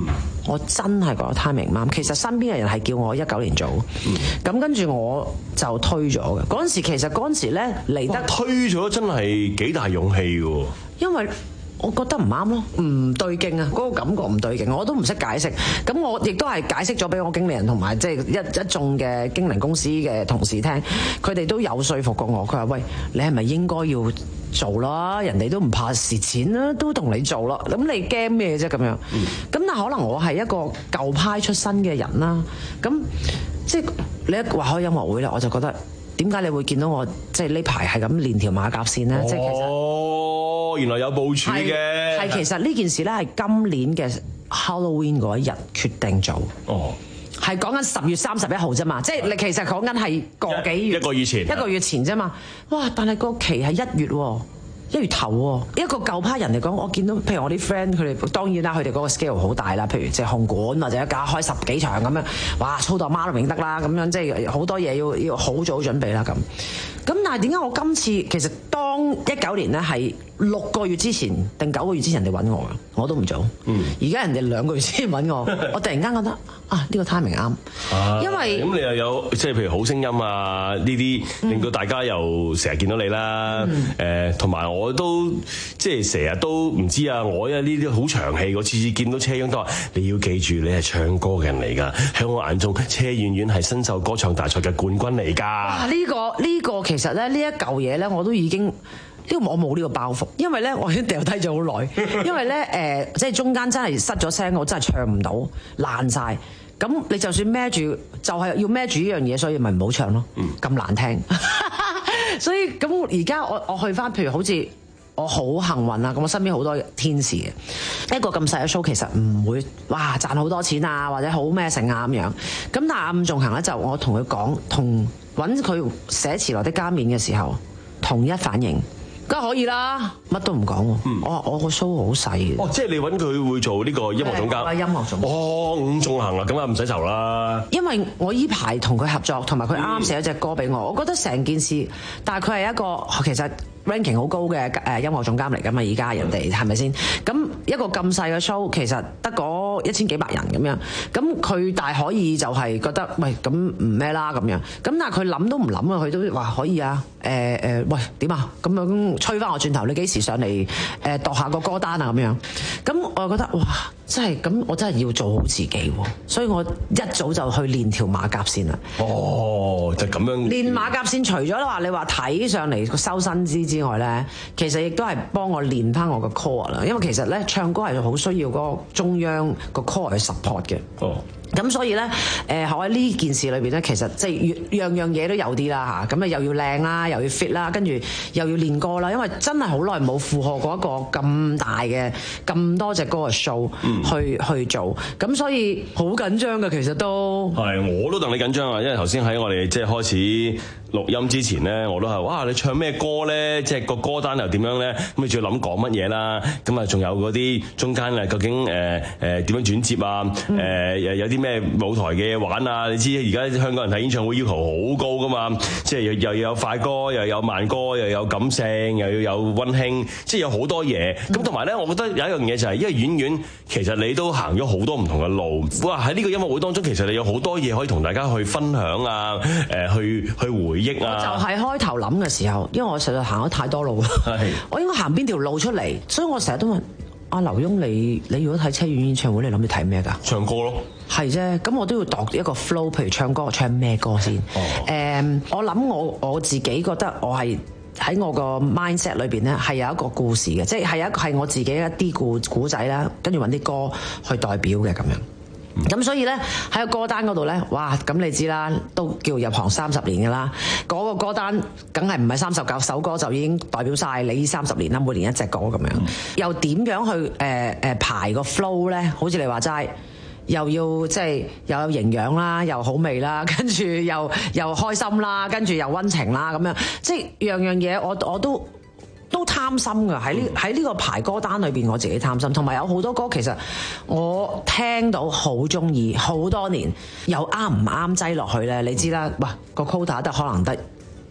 我真係覺得 timing 唔啱。其實身邊嘅人係叫我一九年做，咁、嗯、跟住我就推咗嘅。嗰陣時其實嗰陣時咧嚟得推咗真係幾大勇氣嘅，因為我覺得唔啱咯，唔對勁啊，嗰、嗰個感覺唔對勁，我都唔識解釋。咁我亦都係解釋咗俾我經理人同埋即係一一眾嘅經理公司嘅同事聽，佢哋都有說服過我。佢話：喂，你係咪應該要做啦？人哋都唔怕蝕錢啦，都同你做啦。咁你驚咩啫？咁樣。咁、嗯、但可能我係一個舊派出身嘅人啦。咁即係你一話開音樂會咧，我就覺得點解你會見到我即係呢排係咁連條馬甲線咧？即係、哦、其實。哦，原來有部署嘅。係其實呢件事咧係今年嘅 Halloween 嗰一日決定做。哦。係講緊十月三十一號啫嘛，即係你其實講緊係個幾月一個月前一個月前啫嘛。哇！但係個期係一月喎。一月頭喎，一個舊派人嚟講，我見到譬如我啲 friend 佢哋當然啦，佢哋嗰個 scale 好大啦，譬如即係紅館或者一架開十幾場咁樣，哇，操到媽都唔認得啦咁樣，即係好多嘢要要好早準備啦咁。咁但係點解我今次其實當一九年咧係六個月之前定九個月之前人哋揾我㗎，我都唔做。嗯。而家人哋兩個月先揾我，我突然間覺得啊呢、呢個 timing 啱。啊。因為咁你又有即係譬如好聲音啊呢啲，令到大家又成日見到你啦。誒同埋我都即係成日都唔知啊，我因為呢啲好長氣，我次次見到車央都話你要記住你係唱歌嘅人嚟㗎。喺我眼中，車婉婉係新秀歌唱大賽嘅冠軍嚟㗎。啊呢、呢個呢、呢個其實咧呢一嚿嘢咧我都已經。呢個我冇呢個包袱，因為咧我已經掉低咗好耐，因為咧誒、呃、即係中間真係失咗聲，我真係唱唔到爛晒。咁你就算孭住，就係、是、要孭住呢樣嘢，所以咪唔好唱咯，咁、嗯、難聽。所以咁而家我我去翻，譬如好似我好幸運啊，咁我身邊好多天使嘅一個咁細嘅 show，其實唔會哇賺好多錢啊，或者好咩成啊咁樣。咁但係阿伍仲衡咧就我同佢講，同揾佢寫詞來的加冕嘅時候，同一反應。梗係可以啦，乜都唔講喎。我我個 show 好細嘅。哦，即係你揾佢會做呢個音樂總監。音樂總監。哦，伍仲衡啊，咁啊唔使愁啦。因為我依排同佢合作，同埋佢啱啱寫咗隻歌俾我，我覺得成件事，但係佢係一個其實 ranking 好高嘅誒音樂總監嚟㗎嘛，而家人哋係咪先？咁一個咁細嘅 show，其實得嗰一千幾百人咁樣，咁佢大可以就係覺得喂咁唔咩啦咁樣，咁但係佢諗都唔諗啊，佢都話可以啊，誒、呃、誒、呃、喂點啊，咁樣吹翻我轉頭，你幾時上嚟誒度下個歌單啊咁樣，咁我就覺得哇，真係咁我真係要做好自己喎，所以我一早就去練條馬甲線啦。哦，就咁樣練馬甲線，除咗話你話睇上嚟個修身姿之外咧，其實亦都係幫我練翻我個 core 啦，因為其實咧唱歌係好需要嗰個中央個 core 去 support 嘅。哦。咁所以咧，誒喺呢件事裏邊咧，其實即係樣樣嘢都有啲啦嚇，咁啊又要靚啦，又要 fit 啦，跟住又要練歌啦，因為真係好耐冇負荷過一個咁大嘅咁多隻歌嘅 show 去、嗯、去做，咁所以好緊張嘅，其實都係我都戥你緊張啊，因為頭先喺我哋即係開始錄音之前咧，我都係哇你唱咩歌咧，即係個歌單又點樣咧，咁你仲要諗講乜嘢啦，咁啊仲有嗰啲中間啊究竟誒誒點樣轉接啊，誒、嗯呃、有啲咩舞台嘅嘢玩啊？你知而家香港人睇演唱會要求好高噶嘛，即係又又要有快歌，又有慢歌，又有感性，又要有溫馨，即係有好多嘢。咁同埋咧，我覺得有一樣嘢就係、是，因為婉婉其實你都行咗好多唔同嘅路。哇！喺呢個音樂會當中，其實你有好多嘢可以同大家去分享啊，誒、呃，去去回憶啊。就係開頭諗嘅時候，因為我實在行咗太多路啦。係。我應該行邊條路出嚟？所以我成日都問阿劉墉，你你如果睇車婉演唱會，你諗住睇咩㗎？唱歌咯。係啫，咁我都要度一個 flow，譬如唱歌，唱咩歌先？誒、oh. um，我諗我我自己覺得我係喺我個 mindset 裏邊咧，係有一個故事嘅，即係係一係我自己一啲故故仔啦，跟住揾啲歌去代表嘅咁樣。咁、mm. 所以咧喺個歌單嗰度咧，哇！咁你知啦，都叫入行三十年㗎啦，嗰、嗰個歌單梗係唔係三十九首歌就已經代表晒你三十年啦，每年一隻歌咁樣。Mm. 又點樣去誒誒、呃、排個 flow 咧？好似你話齋。又要即係又有營養啦，又好味啦，跟住又又開心啦，跟住又溫情啦，咁樣即係樣樣嘢，我我都都貪心㗎。喺呢喺呢個排歌單裏邊，我自己貪心，同埋有好多歌其實我聽到好中意，好多年又啱唔啱擠落去咧？你知啦，哇個 quota 得可能得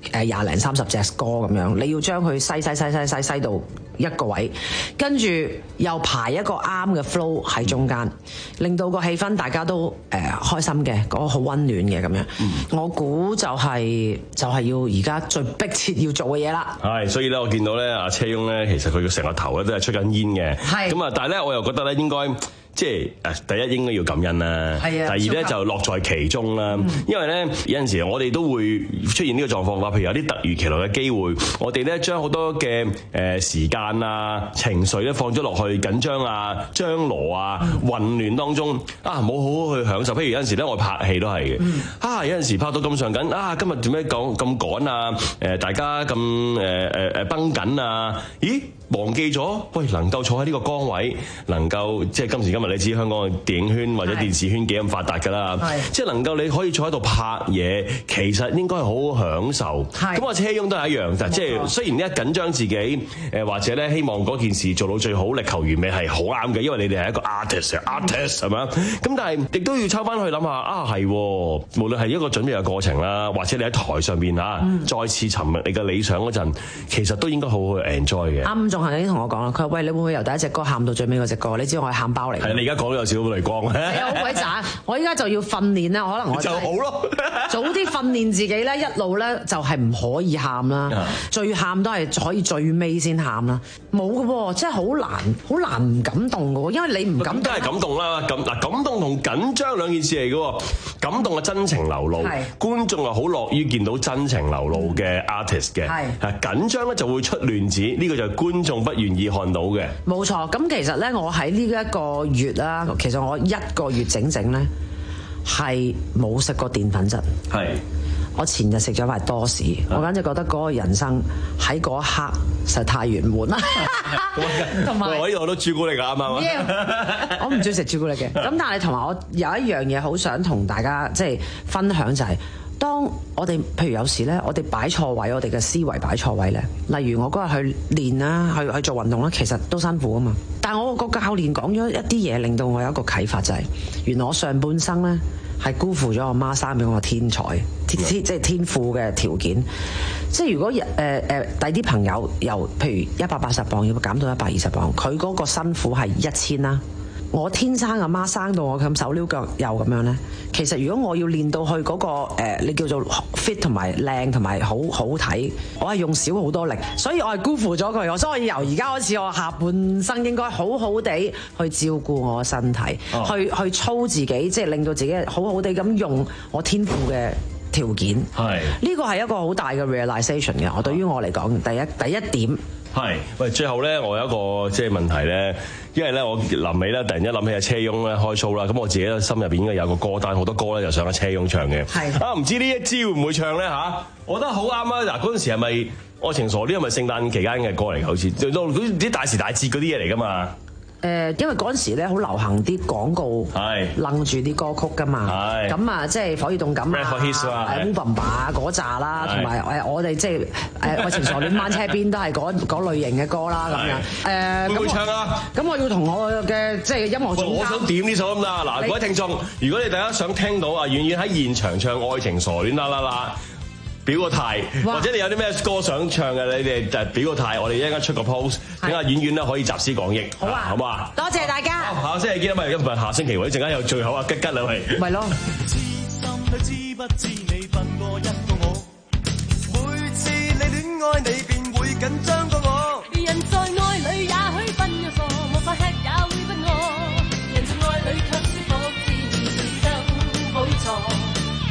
誒廿零三十隻歌咁樣，你要將佢篩篩篩篩篩篩到一個位，跟住又排一個啱嘅 flow 喺中間，令到個氣氛大家都誒、呃、開心嘅，嗰、嗰個好溫暖嘅咁樣。嗯、我估就係、是、就係、是、要而家最迫切要做嘅嘢啦。係，所以咧我見到咧阿車翁咧，其實佢嘅成個頭咧都係出緊煙嘅。係。咁啊，但係咧我又覺得咧應該。即係誒，第一應該要感恩啦。係啊。第二咧就樂在其中啦。嗯、因為咧有陣時我哋都會出現呢個狀況話，譬如有啲突如其來嘅機會，我哋咧將好多嘅誒時間啊、情緒咧放咗落去緊張啊、張羅啊、混亂當中啊，冇好好去享受。譬如有陣時咧我拍戲都係嘅。嗯、啊，有陣時拍到咁上緊啊，今日做咩講咁趕啊？誒，大家咁誒誒誒繃緊啊？咦？忘記咗，喂，能夠坐喺呢個崗位，能夠即係今時今日你知香港嘅電影圈或者電視圈幾咁發達㗎啦，即係能夠你可以坐喺度拍嘢，其實應該係好好享受。咁我車翁都係一樣，但即係雖然一緊張自己，誒或者咧希望嗰件事做到最好，力求完美係好啱嘅，因為你哋係一個 artist，artist 係咪啊？咁但係亦都要抽翻去諗下，啊係，無論係一個準備嘅過程啦，或者你喺台上邊嚇、嗯、再次尋覓你嘅理想嗰陣，其實都應該好好去 enjoy 嘅。啱。仲係已經同我講啦，佢話喂，你會唔會由第一隻歌喊到最尾嗰隻歌？你知我係喊包嚟。係你而家講有少少淚光。係啊，好鬼渣！我依家就要訓練啦，可能我就好咯。早啲訓練自己咧，一路咧就係唔可以喊啦，最喊都係可以最尾先喊啦。冇嘅喎，真係好難，好難唔感動嘅喎，因為你唔感動。梗係感動啦，咁嗱，感動同緊張兩件事嚟嘅喎。感動嘅真情流露，觀眾係好樂於見到真情流露嘅 artist 嘅。係啊，緊張咧就會出亂子，呢個就係觀眾不願意看到嘅。冇錯，咁其實咧，我喺呢一個月啦，其實我一個月整整咧係冇食過澱粉質。係。我前日食咗塊多士，我簡直覺得嗰個人生喺嗰一刻實在太圓滿啦。同埋我呢度好多朱古力㗎嘛，我唔中意食朱古力嘅。咁但係同埋我有一樣嘢好想同大家即係分享就係、是。當我哋譬如有時咧，我哋擺錯位，我哋嘅思維擺錯位咧。例如我嗰日去練啦，去去做運動啦，其實都辛苦啊嘛。但係我個教練講咗一啲嘢，令到我有一個啟發，就係、是、原來我上半生咧係辜負咗我媽生俾我嘅天才，天即係天賦嘅條件。即係如果誒誒第啲朋友由譬如一百八十磅要減到一百二十磅，佢嗰個辛苦係一千啦。我天生阿媽生到我咁手溜腳幼咁樣咧，其實如果我要練到去嗰、那個、呃、你叫做 fit 同埋靚同埋好好睇，我係用少好多力，所以我係辜負咗佢。所以由而家開始，我下半生應該好好地去照顧我嘅身體，哦、去去操自己，即係令到自己好好地咁用我天賦嘅條件。係呢個係一個好大嘅 realization 嘅。我對於我嚟講，第一第一點。係，喂，最後咧，我有一個即係問題咧，因為咧我臨尾咧突然間諗起阿車翁咧開 show 啦，咁我自己咧心入邊應該有個歌單，好多歌咧就想阿車翁唱嘅。係啊，唔知呢一支會唔會唱咧吓？我覺得好啱啊！嗱，嗰陣時係咪愛情傻？呢係咪聖誕期間嘅歌嚟㗎？好似都啲大時大節嗰啲嘢嚟㗎嘛。誒，因為嗰陣時咧好流行啲廣告，楞住啲歌曲噶嘛，咁啊即係火熱動感啊，誒烏笨把嗰扎啦，同埋誒我哋即係誒愛情傻戀掹車邊都係嗰嗰類型嘅歌啦咁樣。誒，會唔會唱啊？咁我要同我嘅即係音樂總監，我想點呢首咁啦。嗱，各位聽眾，如果你大家想聽到啊，婉婉喺現場唱愛情傻戀啦啦啦，表個態，或者你有啲咩歌想唱嘅，你哋就表個態，我哋一陣間出個 post， 等阿婉婉咧可以集思廣益。好啊，好唔好啊？多謝大家。下星期見啊嘛，因為下星期或者陣間有最後啊吉吉兩位。咪咯。知心裏知不知你笨過一個我，每次你戀愛你便會緊張過我。人在愛裏也許笨又傻，無法吃也會不餓。人在愛裏卻舒服，自然更好錯。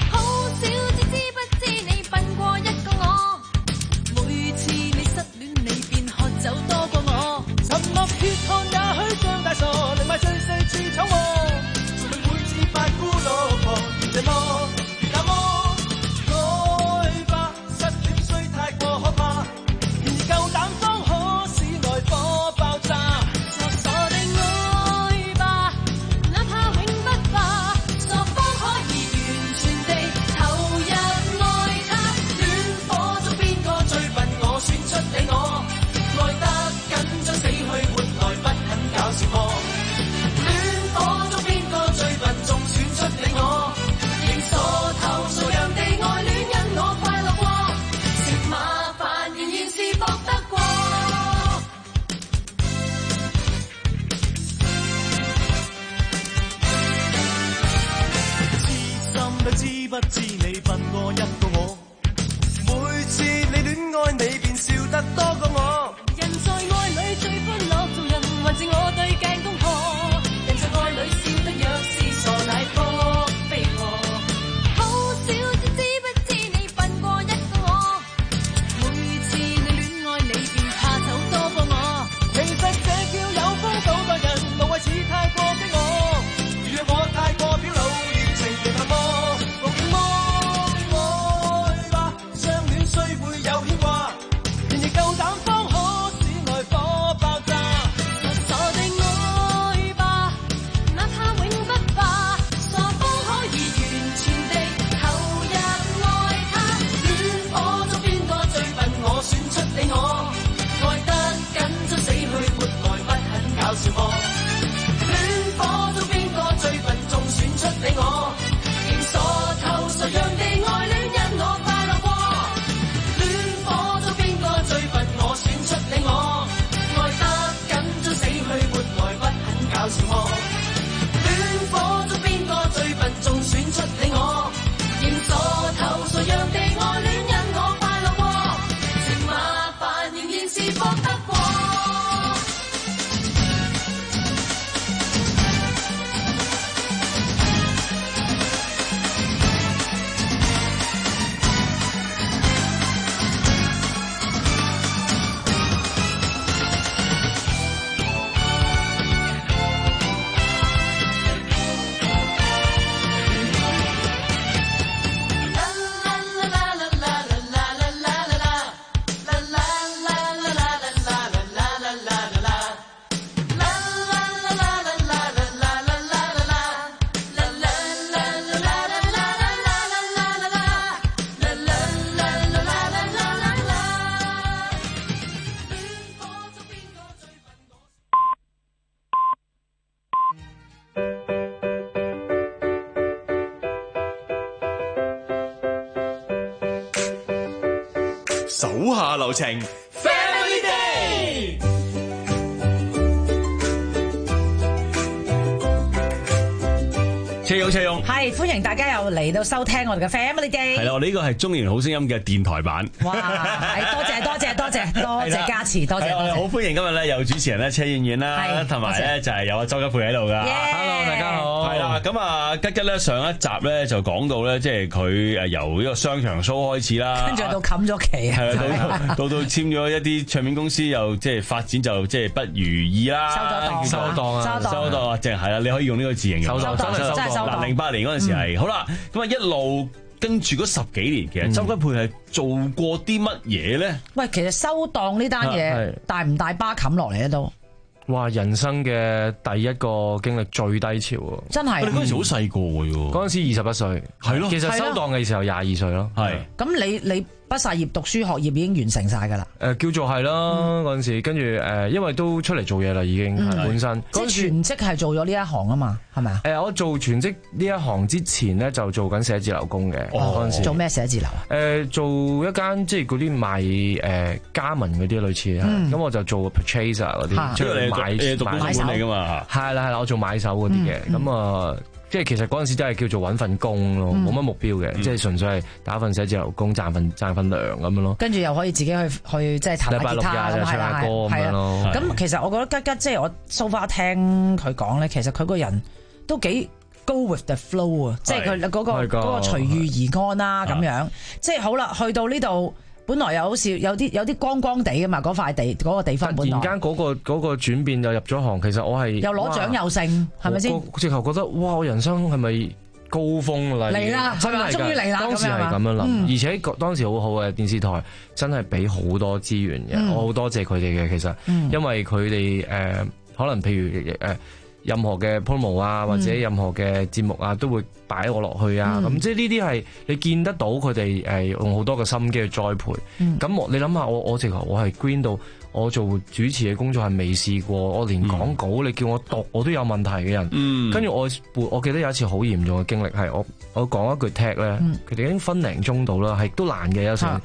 有多過我，沉默血汗也許像大傻，寧賣醉四處闖禍，誰會自發孤落寞，這麼那麼，愛吧，失戀雖太過可怕，仍夠膽多。 不知你笨過一個我。每次你戀愛你便笑得多過我。 人在愛裏最歡樂，做人還是我對鏡功課。人在愛裏笑得若是傻乃科非我。好少知知不知你笨過一個我。每次你戀愛你便怕醜多過我。 其實這叫有風度待人，無謂似太過激我。如若我太過表露，熱情其淡漠。無論愛吧，相戀雖會有牽掛，然而夠膽方可使愛火爆炸。 傻傻地愛吧，哪怕永不化，傻方可以完全地投入愛他。戀火中邊個最笨，我選出你我，愛得緊將死去活來不肯搞笑我。戀火中邊個最笨，仲選出你我，仍傻頭傻樣地愛戀因我快樂過。戀火中邊個最笨，我選出你我，愛得緊將死去活來不肯搞笑我。戀火中邊個最笨，仲選出你我，仍傻頭傻樣地愛戀因我快樂過。情麻煩仍然是搏得過。 手下留情 Family Day。 車勇車勇， 係歡迎大家又嚟到收聽我哋嘅 Family Day。 係啦，我哋呢個係中年好聲音嘅電台版。 哇！係多謝多謝多謝多謝加持，多謝多謝。 好歡迎今日咧有主持人咧車婉婉啦，同埋咧就係有阿周吉佩喺度噶。 Hello， 大家好。係啦，咁啊吉吉咧上一集咧就講到咧，即係佢誒由呢個商場 show 開始啦， 跟住到冚咗期啊， 係到到到簽咗一啲唱片公司，又即係發展就即係不如意啦， 收咗檔， 收檔啊，收檔啊，即係係啦，你可以用呢個字形容。收檔，真係收檔。嗱，零八年嗰陣時係好啦，咁啊一路跟住嗰十幾年，其實周吉佩係做過啲乜嘢咧？ 喂，其實收檔呢單嘢大唔大巴冚落嚟咧都？ 哇！人生嘅第一個經歷最低潮喎， 真係。 你嗰陣時好細個嘅喎， 嗰陣時二十一歲， 係咯。 其實收檔嘅時候廿二歲咯，係。 咁你你畢曬業讀書學業已經完成晒㗎啦？ 誒叫做係啦，嗰陣時跟住誒，因為都出嚟做嘢啦，已經本身。 即係全職係做咗呢一行啊嘛，係咪啊？ 誒，我做全職呢一行之前咧，就做緊寫字樓工嘅嗰陣時。 做咩寫字樓啊？ 誒，做一間即係嗰啲賣誒加盟嗰啲類似啊，咁我就做 purchaser 嗰啲，出嚟買誒讀公司管理㗎嘛。 係啦係啦，我做買手嗰啲嘅，咁啊。即係其實嗰陣時真係叫做揾份工咯，冇乜目標嘅，即係純粹係打份寫字樓工賺份賺份糧咁樣咯。 跟住又可以自己去去即係彈下吉他咁係啦， 咁樣咯。 咁其實我覺得吉吉即係我 so far 聽佢講咧，其實佢個人都幾 go with the flow 啊，即係佢嗰個嗰個隨遇而安啦咁樣。即係好啦，去到呢度。本來又好似有啲有啲光光地噶嘛，嗰塊地嗰個地方本來。 突然間嗰個嗰個轉變就入咗行，其實我係又攞獎又勝，係咪先？ 直頭覺得哇！我人生係咪高峰啦？ 嚟啦，係咪？終於嚟啦！ 當時係咁樣諗，嗯、而且當時好好嘅電視台真係俾好多資源嘅，嗯、我好多謝佢哋嘅。其實，嗯、因為佢哋誒可能譬如誒。呃任何嘅 promo 啊，或者任何嘅節目啊，都會擺我落去啊。咁、嗯、即係呢啲係你見得到佢哋誒用好多嘅心機去栽培。咁、嗯、我你諗下，我我直頭我係 green 到我做主持嘅工作係未試過，我連講稿、嗯、你叫我讀我都有問題嘅人。跟住、嗯、我我記得有一次好嚴重嘅經歷係我我講一句 tag 咧，佢哋已經分零鐘到啦，係都難嘅有時。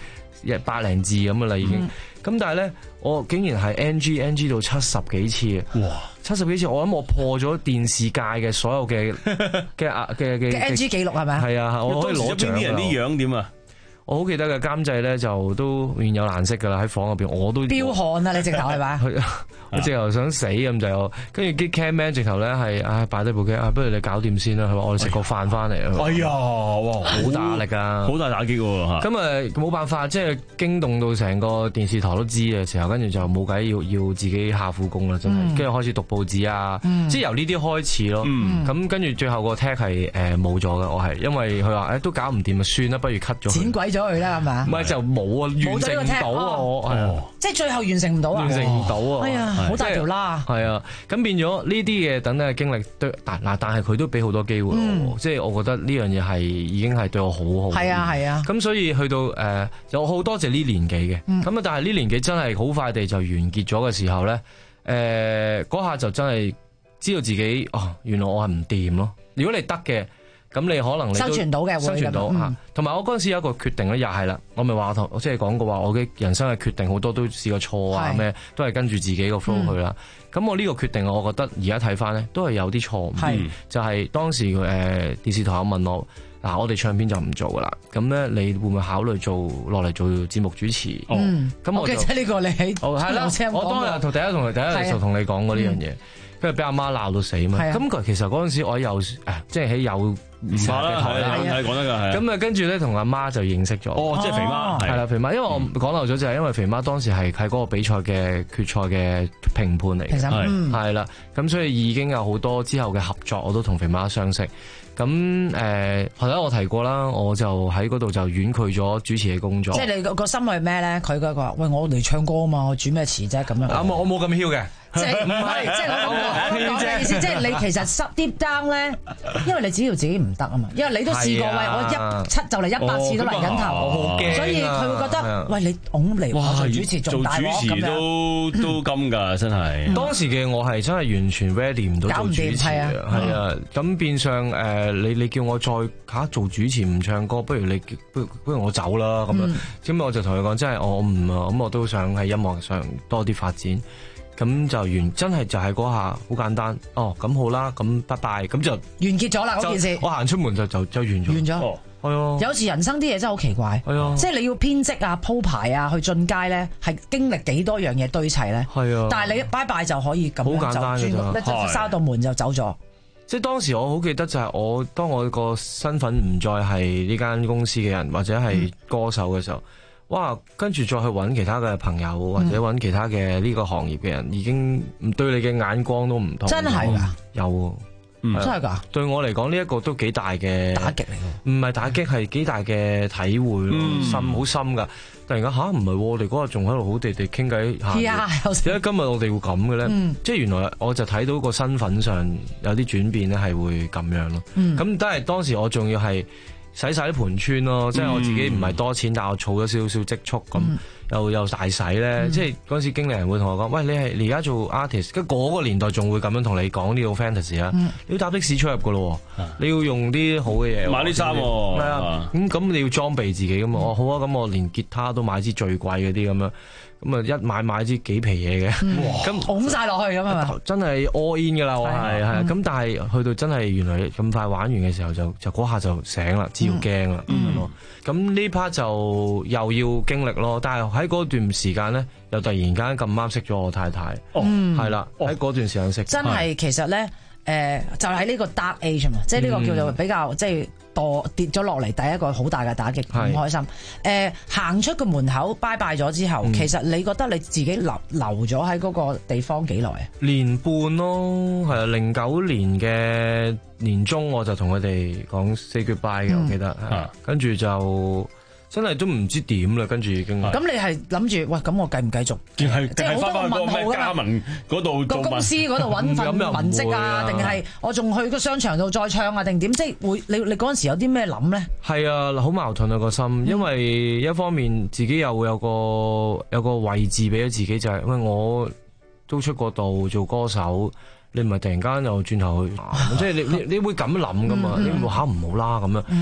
一百零字咁噶啦已經。咁、嗯、但係咧，我竟然係 N G N G 到七十幾次。哇！七十幾次，我諗我破咗電視界嘅所有嘅嘅嘅嘅 N G 記錄係咪啊？ 係啊，我可以攞獎。 邊啲人啲樣點啊？ 我好記得嘅監製咧就都面有難色噶啦，喺房入邊我都飆汗啊！你直頭係咪？ 我直頭想死咁就，跟住啲 cam man 直頭咧係，唉擺低部機，啊不如你搞掂先啦，佢話我哋食個飯翻嚟啊！ 哎呀，哇， 好大壓力啊， 好大打擊喎嚇！ 咁啊冇辦法，即係驚動到成個電視台都知嘅時候，跟住就冇計要要自己下苦功啦，真係，跟住開始讀報紙啊，即係由呢啲開始咯。咁跟住最後個 tag 係誒冇咗嘅，我係因為佢話誒都搞唔掂啊，算啦，不如 cut 咗佢， 剪鬼咗佢啦係嘛？ 唔係就冇啊，完成唔到啊，我係啊， 即係最後完成唔到啊， 完成唔到啊， 哎呀，好大條啦。 係啊，咁變咗呢啲嘅等等嘅經歷，對但嗱，但係佢都俾好多機會我，即係我覺得呢樣嘢係已經係對我好好。 係啊係啊， 咁所以去到誒，有好多謝呢年紀嘅，咁啊，但係呢年紀真係好快地就完結咗嘅時候咧，誒嗰下就真係知道自己哦，原來我係唔掂咯。如果你得嘅。咁你可能你生存到嘅， 生存到嚇。同埋我嗰陣時有一個決定咧，又係啦，我咪話我即係講過話，我嘅人生嘅決定好多都試過錯啊，咩都係跟住自己個 flow 去啦。咁我呢個決定，我覺得而家睇翻咧，都係有啲錯誤。就係當時誒電視台有問我，嗱我哋唱片就唔做噶啦，咁咧你會唔會考慮做落嚟做節目主持？ 嗯， 咁我記得呢個你喺係啦，我當日同第一同第一就同你講過呢樣嘢。跟住俾阿媽鬧到死嘛，咁佢其實嗰陣時我有誒，即係喺有唔怕啦，係講得㗎，係。 咁啊，跟住咧同阿媽就認識咗。 哦，即係肥媽， 係啦，肥媽，因為我講漏咗就係因為肥媽當時係喺嗰個比賽嘅決賽嘅評判嚟嘅， 係係啦，咁所以已經有好多之後嘅合作，我都同肥媽相識。咁誒，頭先我提過啦，我就喺嗰度就婉拒咗主持嘅工作。 即係你個心係咩咧？佢嗰個喂，我嚟唱歌啊嘛，我煮咩詞啫咁樣。 啊，我冇咁囂嘅。 即係唔係，即係我講我講嘅意思，即係你其實濕 deep down 咧，因為你知道自己唔得啊嘛，因為你都試過喂，我一七就嚟一百次都嚟緊頭，所以佢會覺得喂，你拱嚟話做主持仲大鑊咁樣， 做主持都都金㗎，真係。 當時嘅我係真係完全 ready 唔到做主持嘅，係啊，咁變相誒，你你叫我再嚇做主持唔唱歌，不如你不不如我走啦咁樣，咁我就同佢講，真係我唔啊，咁我都想喺音樂上多啲發展。咁就完，真係就係嗰下好簡單。哦，咁好啦，咁拜拜，咁就完結咗啦嗰件事。 我行出門就就就完咗。 完咗， 係啊。 有時人生啲嘢真係好奇怪，係啊。即係你要編織啊、鋪排啊、去進階咧，係經歷幾多樣嘢堆砌咧。係啊。但係你拜拜就可以咁樣好簡單嘅啫， 一閂道門就走咗。 即係當時我好記得就係我當我個身份唔再係呢間公司嘅人或者係歌手嘅時候。嗯哇！跟住再去揾其他嘅朋友，或者揾其他嘅呢個行業嘅人，已經唔對你嘅眼光都唔同。 真係㗎， 有， 嗯，真係㗎。 對我嚟講，呢一個都幾大嘅打擊嚟嘅。 唔係打擊，係幾大嘅體會咯，深好深㗎。突然間吓，唔係我哋嗰日仲喺度好地地傾偈嚇，點解今日我哋會咁嘅咧？即係原來我就睇到個身份上有啲轉變咧，係會咁樣咯。咁但係當時我仲要係。使晒啲盤村咯，嗯、即係我自己唔係多錢，但係我儲咗少少積蓄咁，嗯、又又大使咧。嗯、即係嗰陣時經理人會同我講：喂，你係你而家做 artist，跟嗰個年代仲會咁樣同你講呢個 fantasy 啊、嗯，你要搭的士出入噶咯，嗯、你要用啲好嘅嘢， 買啲衫，係啊，咁咁、嗯、你要裝備自己咁嘛。我、嗯、好啊，咁我連吉他都買支最貴嗰啲咁樣。咁啊一買買支幾皮嘢嘅， 咁拱晒落去咁係嘛？ 真係 all in 噶啦，我係係咁，但係去到真係原來咁快玩完嘅時候，就就嗰下就醒啦，知要驚啦咁樣咯。咁呢 part 就又要經歷咯，但係喺嗰段時間咧，又突然間咁啱識咗我太太，係啦，喺嗰段時間識。 真係其實咧，誒就喺呢個 dark age 嘛，即係呢個叫做比較即係。墮跌咗落嚟，第一個好大嘅打擊，唔開心。誒、呃，行出個門口拜拜咗之後，嗯、其實你覺得你自己留留咗喺嗰個地方幾耐啊？ 年半咯，係啊，零九年嘅年中我就同佢哋講 say goodbye 嘅，嗯、我記得，嗯、跟住就。真係都唔知點啦，跟住已經。 咁你係諗住，喂，咁我繼唔繼續？ 即係好多問號㗎嘛。嘉文嗰度個公司嗰度揾份文職啊，定係我仲去個商場度再唱啊，定點？即係會你你嗰陣時有啲咩諗咧？ 係啊，好矛盾啊個心，因為一方面自己又會有個有個位置俾咗自己，就係、是、喂我都出過道做歌手，你唔係突然間又轉頭去，即係你你你會咁諗噶嘛？嗯、你唔好嚇唔好啦咁樣。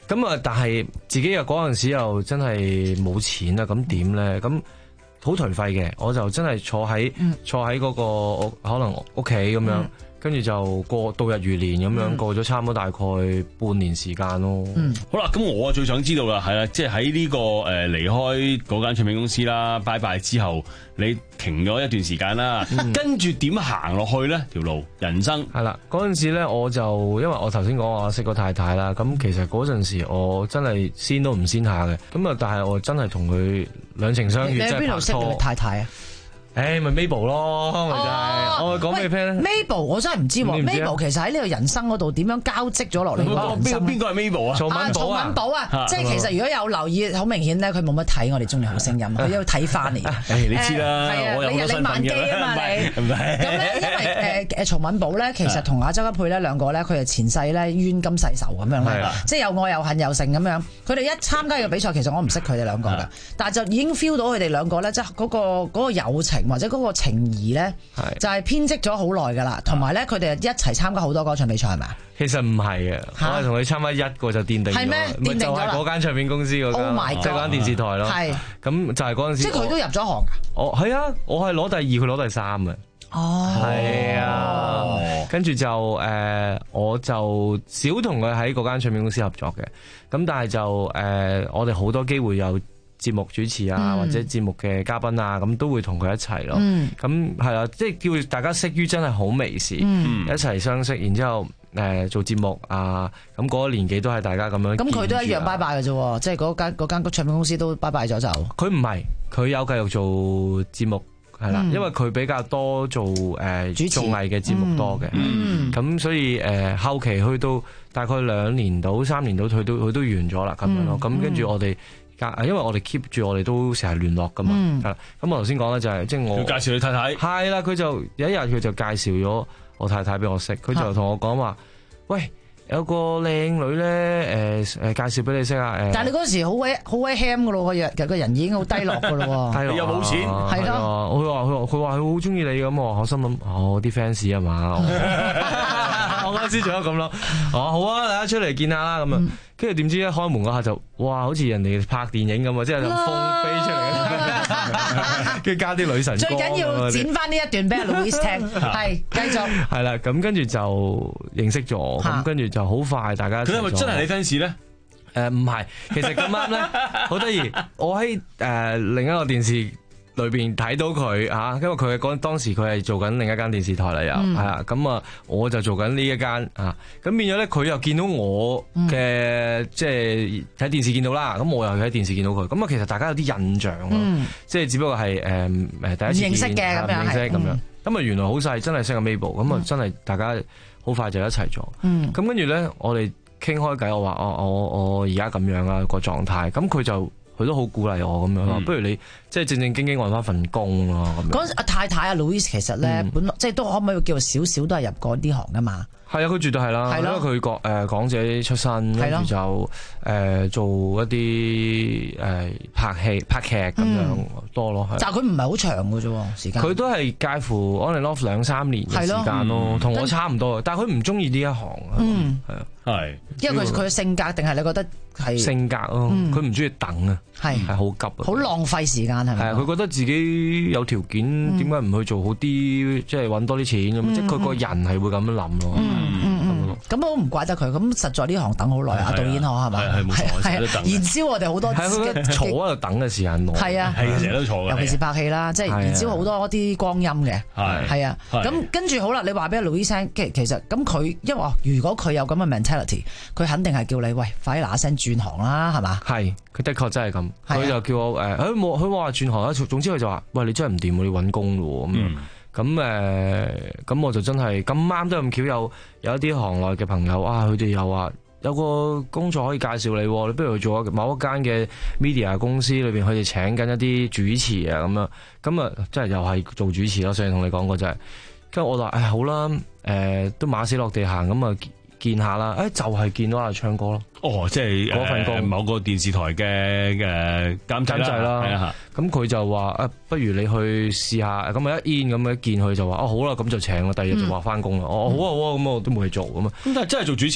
咁啊，但係自己又嗰陣時又真係冇錢啦，咁點咧？咁好頹廢嘅，我就真係坐喺、嗯、坐喺嗰、嗰個可能屋企咁樣。嗯跟住就過度日如年咁樣、嗯、過咗差唔多大概半年時間咯。 嗯，好啦，咁我啊最想知道啦，係啦，即係喺呢個誒離開嗰間唱片公司啦，拜拜之後，你停咗一段時間啦，嗯、跟住點行落去咧？條路人生係啦，嗰陣時咧我就因為我頭先講我識個太太啦，咁其實嗰陣時我真係先都唔先下嘅，咁啊但係我真係同佢兩情相悅，即係拍拖。你喺邊度識嘅太太啊？誒，咪 Mabel 咯，咪就係我講俾你聽咧。 Mabel 我真係唔知喎 ，Mabel 其實喺呢個人生嗰度點樣交織咗落嚟？ 邊邊個係 Mabel 啊？ 曹敏寶啊，曹敏寶啊，即係其實如果有留意，好明顯咧，佢冇乜睇我哋中年好聲音，佢要睇翻嚟。 誒，你知啦，我有好多身份嘅嘛，你咁咧，因為誒誒曹敏寶咧，其實同阿周吉佩咧兩個咧，佢係前世咧冤金世仇咁樣咧，即係又愛又恨又勝咁樣。佢哋一參加呢個比賽，其實我唔識佢哋兩個㗎，但係就已經 feel 到佢哋兩個咧，即係嗰個嗰個友情或者嗰個情誼咧，就係編織咗好耐噶啦，同埋咧佢哋一齊參加好多歌唱比賽係咪啊？ 其實唔係嘅，我係同佢參加一個就奠定咗， 係咩？奠定咗啦， 嗰間唱片公司嗰間，即係嗰間電視台咯。係咁就係嗰陣時， 即係佢都入咗行噶。 我係啊，我係攞第二，佢攞第三嘅。 哦， 係啊，跟住就誒，我就少同佢喺嗰間唱片公司合作嘅。咁但係就誒，我哋好多機會有節目主持啊，嗯、或者節目嘅嘉賓啊，咁都會同佢一齊咯。咁係啊，即係叫大家識於真係好微時，嗯、一齊相識，然之後誒、呃、做節目啊，咁、那、嗰個年紀都係大家咁樣。咁佢都一樣拜拜嘅啫，即係嗰間嗰間唱片公司都拜拜咗就。佢唔係，佢有繼續做節目係啦，嗯、因為佢比較多做誒、呃、主持綜藝嘅節目多嘅。咁、嗯嗯、所以誒、呃、後期去到大概兩年到三年到，佢都佢都完咗啦咁樣咯。咁跟住我哋。因為我哋 keep 住我哋都成日聯絡噶嘛，係啦、嗯。咁我頭先講咧就係即係我介紹你太太， 係啦。佢就有一日佢就介紹咗我太太俾我識，佢就同我講話，喂，有個靚女咧，誒、呃、誒介紹俾你識啊。誒，但係你嗰時好鬼好鬼 ham 噶咯，個人個人已經好低落噶咯， 你又冇錢， 係咯。佢話佢話佢話佢好中意你咁，我心諗哦啲 fans 啊嘛，我嗰時仲有咁咯。哦好啊，大家出嚟見下啦咁啊。跟住點知一開門嗰下就，哇！好似人哋拍電影咁啊，即係有風飛出嚟，跟住加啲女神歌。最緊要剪翻呢一段俾阿 Louise 聽，係繼續。係啦，咁跟住就認識咗，咁跟住就好快大家。佢係咪真係你 fans 咧？誒唔係，其實咁啱咧，好得意。我喺誒、呃、另一個電視裏邊睇到佢嚇，因為佢嗰當時佢係做緊另一間電視台嚟又係啊，咁啊我就做緊呢一間啊，咁變咗咧佢又見到我嘅、嗯、即係喺電視見到啦，咁我又喺電視見到佢，咁啊其實大家有啲印象咯，嗯、即係只不過係誒誒第一次見認識嘅咁樣，認識咁樣，咁啊原來好細真係識阿 Mabel，咁啊真係大家好快就一齊咗，咁、嗯、跟住咧我哋傾開偈，我話我我我而家咁樣啊個狀態，咁佢就。佢都好鼓勵我咁樣咯，嗯、不如你即係正正經經揾翻份工咯咁樣。嗰陣阿太太阿 Louise 其實咧，嗯、本來即係都可唔可以叫做少少都係入過啲行噶嘛？係啊，佢絕對係啦，因為佢國誒港姐出身，跟住就誒、呃、做一啲誒、呃、拍戲拍劇咁樣、嗯、多咯。但係佢唔係好長嘅啫時間。佢都係介乎 on and off 兩三年嘅時間咯，同、嗯、我差唔多。但係佢唔中意呢一行啊，係啊、嗯，係因為佢佢嘅性格定係你覺得係性格咯？佢唔中意等啊，係係好急，好浪費時間係咪？係啊，佢覺得自己有條件，點解唔去做好啲，即係揾多啲錢咁？嗯、即係佢個人係會咁樣諗咯。嗯嗯嗯，咁都唔怪得佢，咁實在呢行等好耐啊，導演可係咪？係冇錯，成日都等。燃燒我哋好多坐喺度等嘅時間耐。係啊，係成日都坐嘅。尤其是拍戲啦，即係燃燒好多啲光陰嘅。係係啊，咁跟住好啦，你話俾阿 Louise 聽，其實咁佢因為如果佢有咁嘅 mentality，佢肯定係叫你喂快啲嗱嗱聲轉行啦，係嘛？係，佢的確真係咁。佢就叫我誒，佢冇佢冇話轉行啦，總之佢就話喂你真係唔掂，你揾工咯咁。咁誒，咁、呃、我就真係咁啱都咁巧，有有一啲行內嘅朋友啊，佢哋又話有個工作可以介紹你，你不如做某一間嘅 media 公司裏邊，佢哋請緊一啲主持啊咁樣，咁啊，即係又係做主持咯。上次同你講過就係、是，跟住我話誒、哎、好啦，誒、呃、都馬死落地行咁啊見下啦，誒、哎、就係、是、見到阿唱歌咯。哦，即係嗰份工，某個電視台嘅誒監製啦。咁佢就話啊，不如你去試下。咁啊一 in 咁一見佢就話哦好啦，咁就請啦。第二日就話翻工啦。哦好啊好啊，咁我都冇嘢做咁啊。咁但係真係做主持，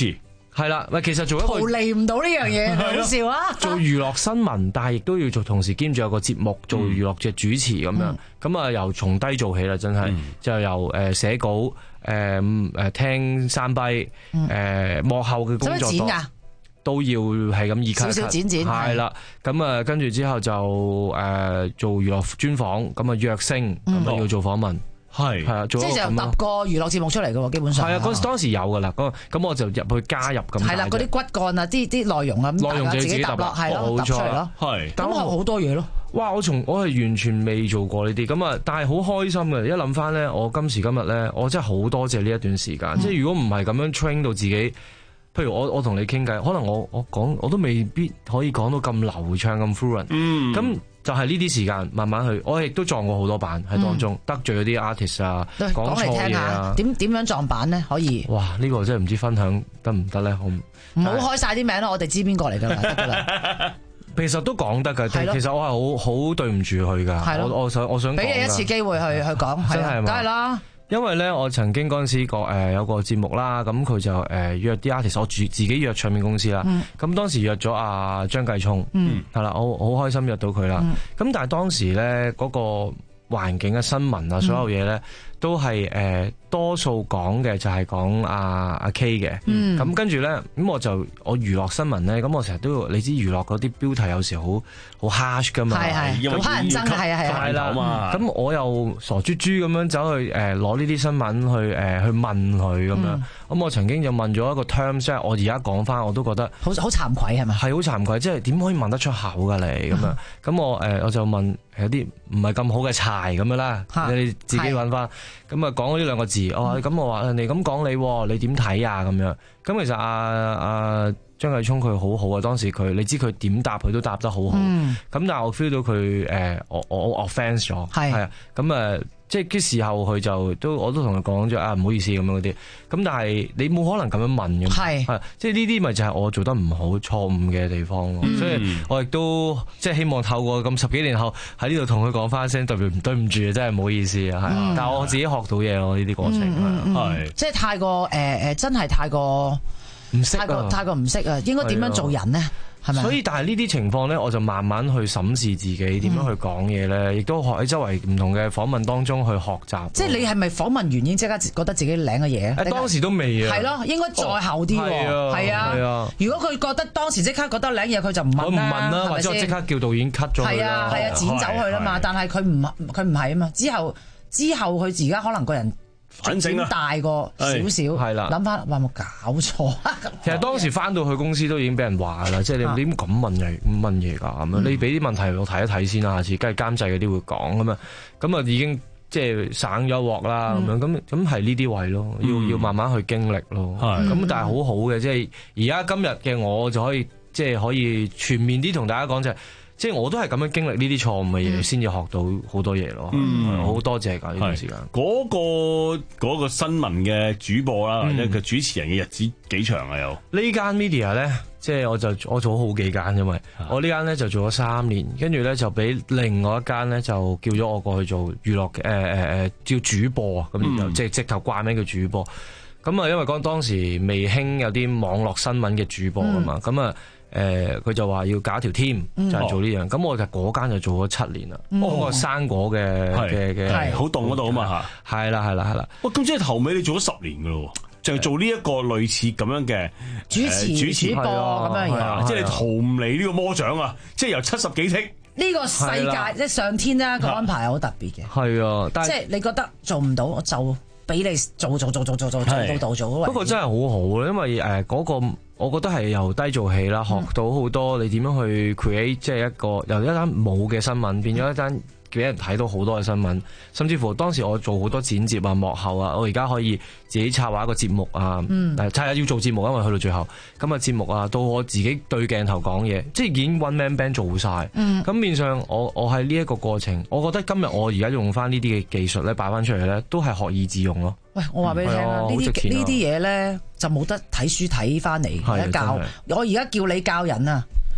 係啦，喂，其實做一個逃離唔到呢樣嘢，好笑啊！ 做娛樂新聞，但係亦都要做，同時兼住有個節目做娛樂嘅主持咁樣。咁啊，由從低做起啦，真係就由誒寫稿、誒誒聽山跛、誒幕後嘅工作多，都要係咁二級少少剪剪。 係啦，咁啊跟住之後就誒做娛樂專訪，咁啊約星，咁啊要做訪問。係係啊，即係就揼個娛樂節目出嚟嘅喎，基本上係啊，嗰當時有㗎啦，咁咁我就入去加入咁。 係啦，嗰啲骨幹啊，啲啲內容啊， 內容就要自己揼咯， 係咯，揼出嚟咯。 係， 咁學好多嘢咯。 哇！我從我係完全未做過呢啲，咁啊，但係好開心嘅。一諗翻咧，我今時今日咧，我真係好多謝呢一段時間。嗯、即係如果唔係咁樣 train 到自己，譬如我我同你傾偈，可能我我講我都未必可以講到咁流暢咁 fluent。嗯，咁。就係呢啲時間慢慢去，我亦都撞過好多板喺當中，嗯、得罪嗰啲 artist 啊，講錯嘢啊。 點點樣撞板咧？可以？ 哇！呢、呢個真係唔知分享得唔得咧？好唔好開晒啲名咯？我哋知邊個嚟㗎啦，得㗎啦。 其實都講得㗎，其實我係好好對唔住佢㗎。我我想我想俾你一次機會去去講， 真係梗係啦。 因為咧，我曾經嗰陣時個誒有個節目啦，咁佢就誒約啲 artist，我自自己約唱片公司啦。咁、嗯、當時約咗阿張繼聰，係啦、嗯，我好開心約到佢啦。咁、嗯、但係當時咧嗰個環境嘅新聞啊，所有嘢咧、嗯、都係誒、呃、多數講嘅就係講阿阿 K 嘅。咁、嗯、跟住咧，咁我就我娛樂新聞咧，咁我成日都要你知娛樂嗰啲標題有時好好 harsh 噶嘛， 係係好乞人憎，係啊係啊， 係啦。咁我又傻豬豬咁樣走去誒攞呢啲新聞去誒、呃、去問佢咁樣。咁、嗯、我曾經就問咗一個 term， 即係我而家講翻我都覺得好好慚愧係咪？ 係好慚愧，即係點可以問得出口㗎你咁樣？咁我誒我就問有啲唔係咁好嘅柴咁樣啦，你自己揾翻。咁啊講呢兩個字，哦咁我話人哋咁講你，你點睇啊？咁樣。咁其實阿阿張繼聰佢好好啊，當時佢你知佢點答佢都答得好好。咁、嗯、但係我 feel 到佢誒我我 offence 咗，係啊。咁誒即係啲時候佢就都我都同佢講咗啊，唔好意思咁樣嗰啲。咁但係你冇可能咁樣問嘅，係係即係呢啲咪就係我做得唔好錯誤嘅地方咯。嗯、所以我亦都即係希望透過咁十幾年後喺呢度同佢講翻聲對唔對唔住啊，真係唔好意思啊。係、嗯，但係我自己學到嘢咯，呢啲過程係、嗯嗯嗯、即係太過誒誒、呃，真係太過。 唔識啊！ 太過太過唔識啊！應該點樣做人呢？係咪？ 所以但係呢啲情況咧，我就慢慢去審視自己點樣去講嘢咧，亦、嗯、都學喺周圍唔同嘅訪問當中去學習。 即係你係咪訪問完已經即刻覺得自己領嘅嘢？ 誒，當時都未啊。 係咯，應該再後啲喎。係啊，係啊。如果佢覺得當時即刻覺得領嘢，佢就唔問啦。 我唔問啦，或者我即刻叫導演 cut 咗佢啦。 係啊，係啊，剪走佢啦嘛。但係佢唔佢唔係啊嘛。之後之後佢而家可能個人。反正大過少少，係啦，諗翻話有冇搞錯？ 其實當時翻到去公司都已經俾人話啦，即係你點咁問嘢咁問嘢㗎咁樣？你俾啲問題我睇一睇先啦，下次梗係監製嗰啲會講咁啊，咁啊已經即係省咗鑊啦咁樣，咁咁係呢啲位咯，要要慢慢去經歷咯。咁但係好好嘅，即係而家今日嘅我就可以即係可以全面啲同大家講就係。即係我都係咁樣經歷呢啲錯誤嘅嘢，先至學到好多嘢咯。好、嗯、多謝㗎呢段時間。 嗰、那個嗰、那個新聞嘅主播啦，或者個主持人嘅日子幾長啊？有呢間 media 咧，即係我就我做咗好幾間，因為我呢間咧就做咗三年，跟住咧就俾另外一間咧就叫咗我過去做娛樂嘅誒誒誒叫主播啊，咁就即係直頭掛名叫主播。咁啊，因為講當時未興有啲網絡新聞嘅主播啊嘛，咁啊、嗯。誒，佢、呃、就話要搞條 team，就係做呢樣。咁、哦、我就嗰間就做咗七年啦。嗰、哦、個生果嘅嘅嘅， 係好凍嗰度啊嘛吓。 係啦係啦係啦。 哇，咁即係頭尾你做咗十年噶咯，就係做呢一個類似咁樣嘅主持主持播咁樣嘢。 即係你逃唔嚟呢個魔掌啊！即係由七十幾剔呢個世界，即係上天咧個安排係好特別嘅。 係啊，但係即係你覺得做唔到，我就俾你做做做做做做做到到做。 不過真係好好，因為誒嗰個。我覺得係由低做起啦，學到好多你點樣去 create，即係一個由一單冇嘅新聞變咗一單俾人睇到好多嘅新聞，甚至乎當時我做好多剪接啊、幕後啊，我而家可以自己策劃一個節目啊，嗯，係啊要做節目，因為去到最後咁啊節目啊，到我自己對鏡頭講嘢，即係已經 one man band 做晒，嗯，咁面上我我喺呢一個過程，我覺得今日我而家用翻呢啲嘅技術咧擺翻出嚟咧，都係學以致用咯。 喂，我話俾你聽啦，呢啲呢啲嘢咧就冇得睇書睇翻嚟，教我而家叫你教人啊，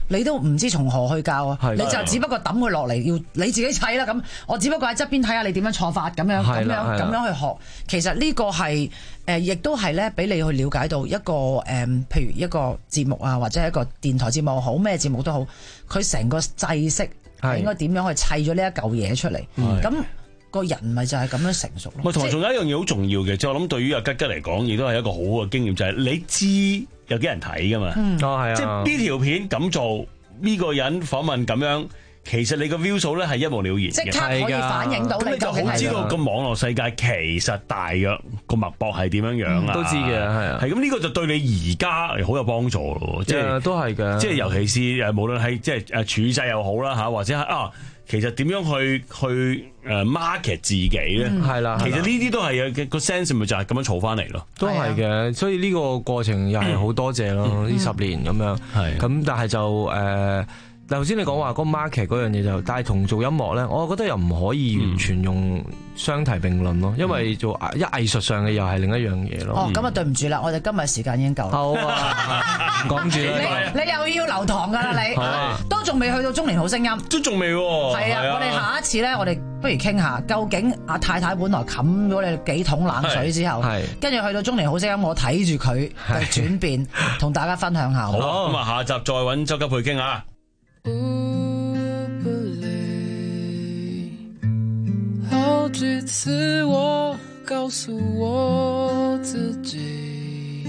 你都唔知從何去教啊！你就只不過抌佢落嚟，要你自己砌啦。咁我只不過喺側邊睇下你點樣錯法，咁樣咁樣咁樣去學。其實呢個係誒，亦都係咧，俾你去了解到一個誒、呃，譬如一個節目啊，或者係一個電台節目好，咩節目都好，佢成個制式係應該點樣去砌咗呢一嚿嘢出嚟。咁個人咪就係咁樣成熟咯。 同埋仲有一樣嘢好重要嘅，即係我諗對於阿吉吉嚟講，亦都係一個好嘅經驗，就係、是、你知有幾人睇噶嘛？嗯、哦係啊，即係呢條片咁做，呢、這個人訪問咁樣，其實你個 view 數咧係一目了然嘅， 即刻可以反映到你。咁你就好知道個網絡世界其實大約個脈搏係點樣樣啊、嗯？ 都知嘅，係啊。係咁呢個就對你而家好有幫助咯，即係都係嘅。 即係尤其是誒，無論係即係誒處世又好啦嚇，或者係啊。其實點樣去去誒 market 自己咧？ 係啦， 其實呢啲都係有個 sense 咪就係咁樣儲翻嚟咯。 都係嘅，所以呢個過程又係好多謝咯，呢、嗯、十年咁樣。係咁，但係就誒。頭先你講話嗰個 market 嗰樣嘢就，但係同做音樂咧，我覺得又唔可以完全用相提並論咯，因為做一藝術上嘅又係另一樣嘢咯。 哦，咁啊對唔住啦，我哋今日時間已經夠啦。 好啊，講住啦。 你你又要留堂㗎啦你， 啊、 都仲未去到中年好聲音， 都仲未喎。 係啊，我哋下一次咧，我哋不如傾下，究竟阿太太本來冚咗你幾桶冷水之後，跟住去到中年好聲音，我睇住佢嘅轉變，同大家分享下。 好，咁啊下集再揾周吉佩傾下。 不累，好几次我告诉我自己，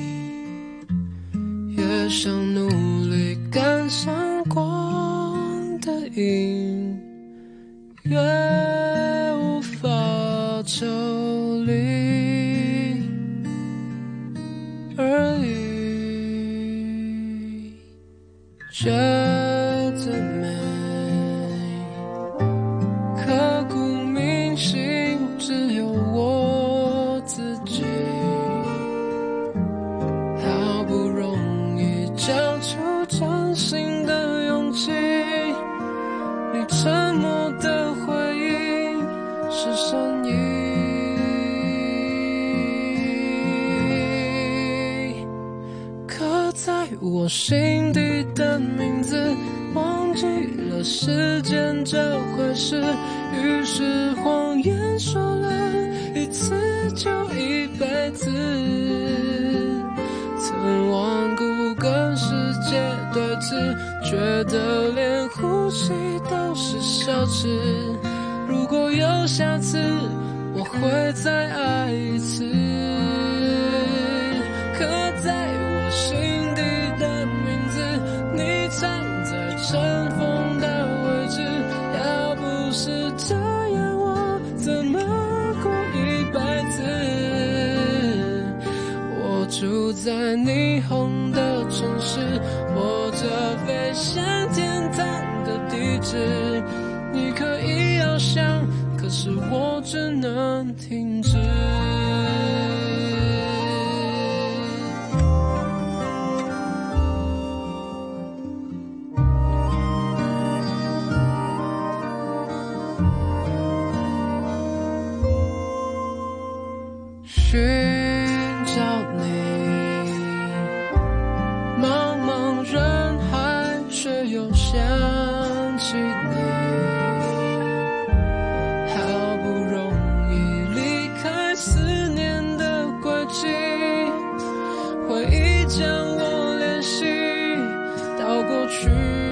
越想努力赶上光的影，越无法抽离而已。最美，刻骨铭心，只有我自己。好不容易讲出真心的勇气，你沉默的回应是善意。刻在我心底的名字，忘记了时间这回事，于是谎言说了一次就一辈子，曾顽固跟世界对峙，觉得连呼吸都是奢侈，如果有下次我会再爱一次，刻在我心底的名字，你藏在尘封的位置，要不是这样我怎么过一辈子，我住在霓虹的城市，握着飞向天堂的地址，你可以翱翔，可是我只能停止。寻找你，茫茫人海，却又想起你。好不容易离开思念的轨迹，回忆将我联系到过去。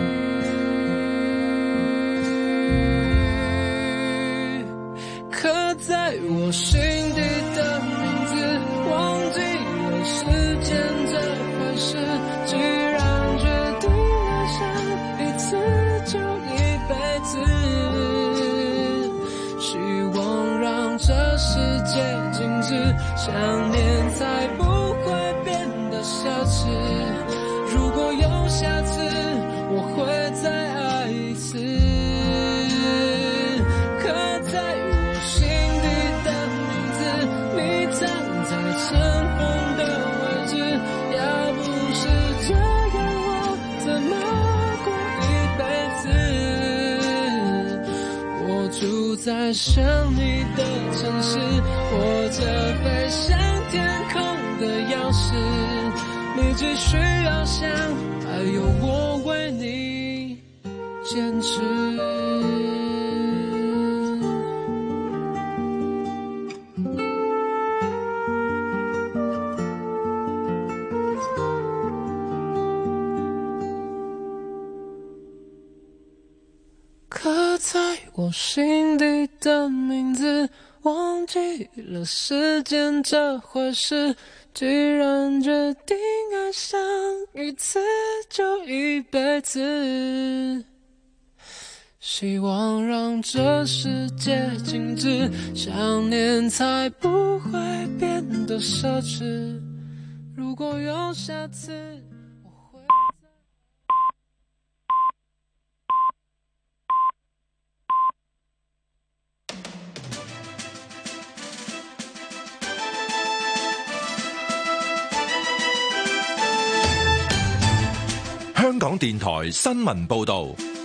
刻在我心底的名字，忘记了时间这回事，既然决定爱上一次就一辈子，希望让这世界静止，想念才不会变得奢侈，如果有下次我会再爱一次，刻在心底的名字，你藏在尘封的位置，要不是这样我怎么过一辈子，我住在想你的城市，握着飞向天空的钥匙，你只需要想，还有我为你坚持。刻在我心底的名字，忘记了时间这回事。既然决定爱上一次，就一辈子。希望让这世界静止，想念才不会变得奢侈。如果有下次，我会香港電台新聞報導。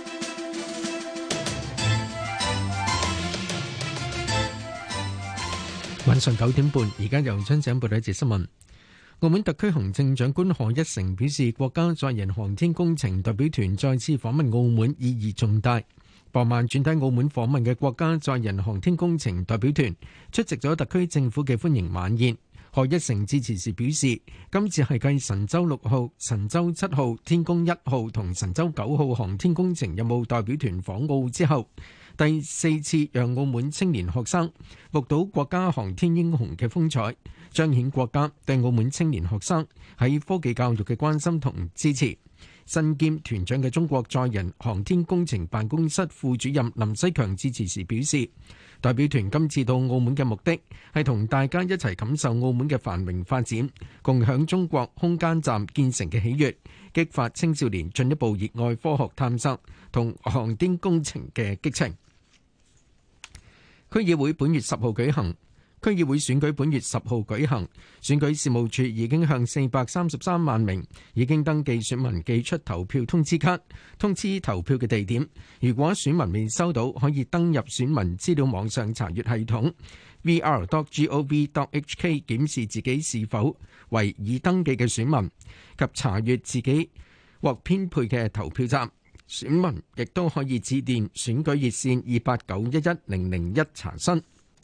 晚上九點半，而家由張醒報道一節新聞。澳門特區行政長官賀一誠表示，國家載人航天工程代表團再次訪問澳門意義重大。傍晚轉抵澳門訪問嘅國家載人航天工程代表團出席咗特區政府嘅歡迎晚宴。賀一誠致辭時表示，今次係繼神舟六號、神舟七號、天宮一號同神舟九號航天工程任務代表團訪澳之後，第四次讓澳門青年學生目睹國家航天英雄嘅風采，彰顯國家對澳門青年學生喺科技教育嘅關心同支持。身兼團長嘅中國載人航天工程辦公室副主任林西強致辭時表示，代表團今次到澳門嘅目的係同大家一齊感受澳門嘅繁榮發展，共享中國空間站建成嘅喜悅，激發青少年進一步熱愛科學探索同航天工程嘅激情。區議會本月十號舉行，區議會選舉本月十號舉行，選舉事務處已經向四百三十三萬名已經登記選民寄出投票通知卡，通知投票嘅地點。如果選民未收到，可以登入選民資料網上查閱系統 v r dot gov dot h k 檢視自己是否為已登記嘅選民及查閱自己獲編配嘅投票站。選民亦都可以致電選舉熱線二八九一一零零一查詢。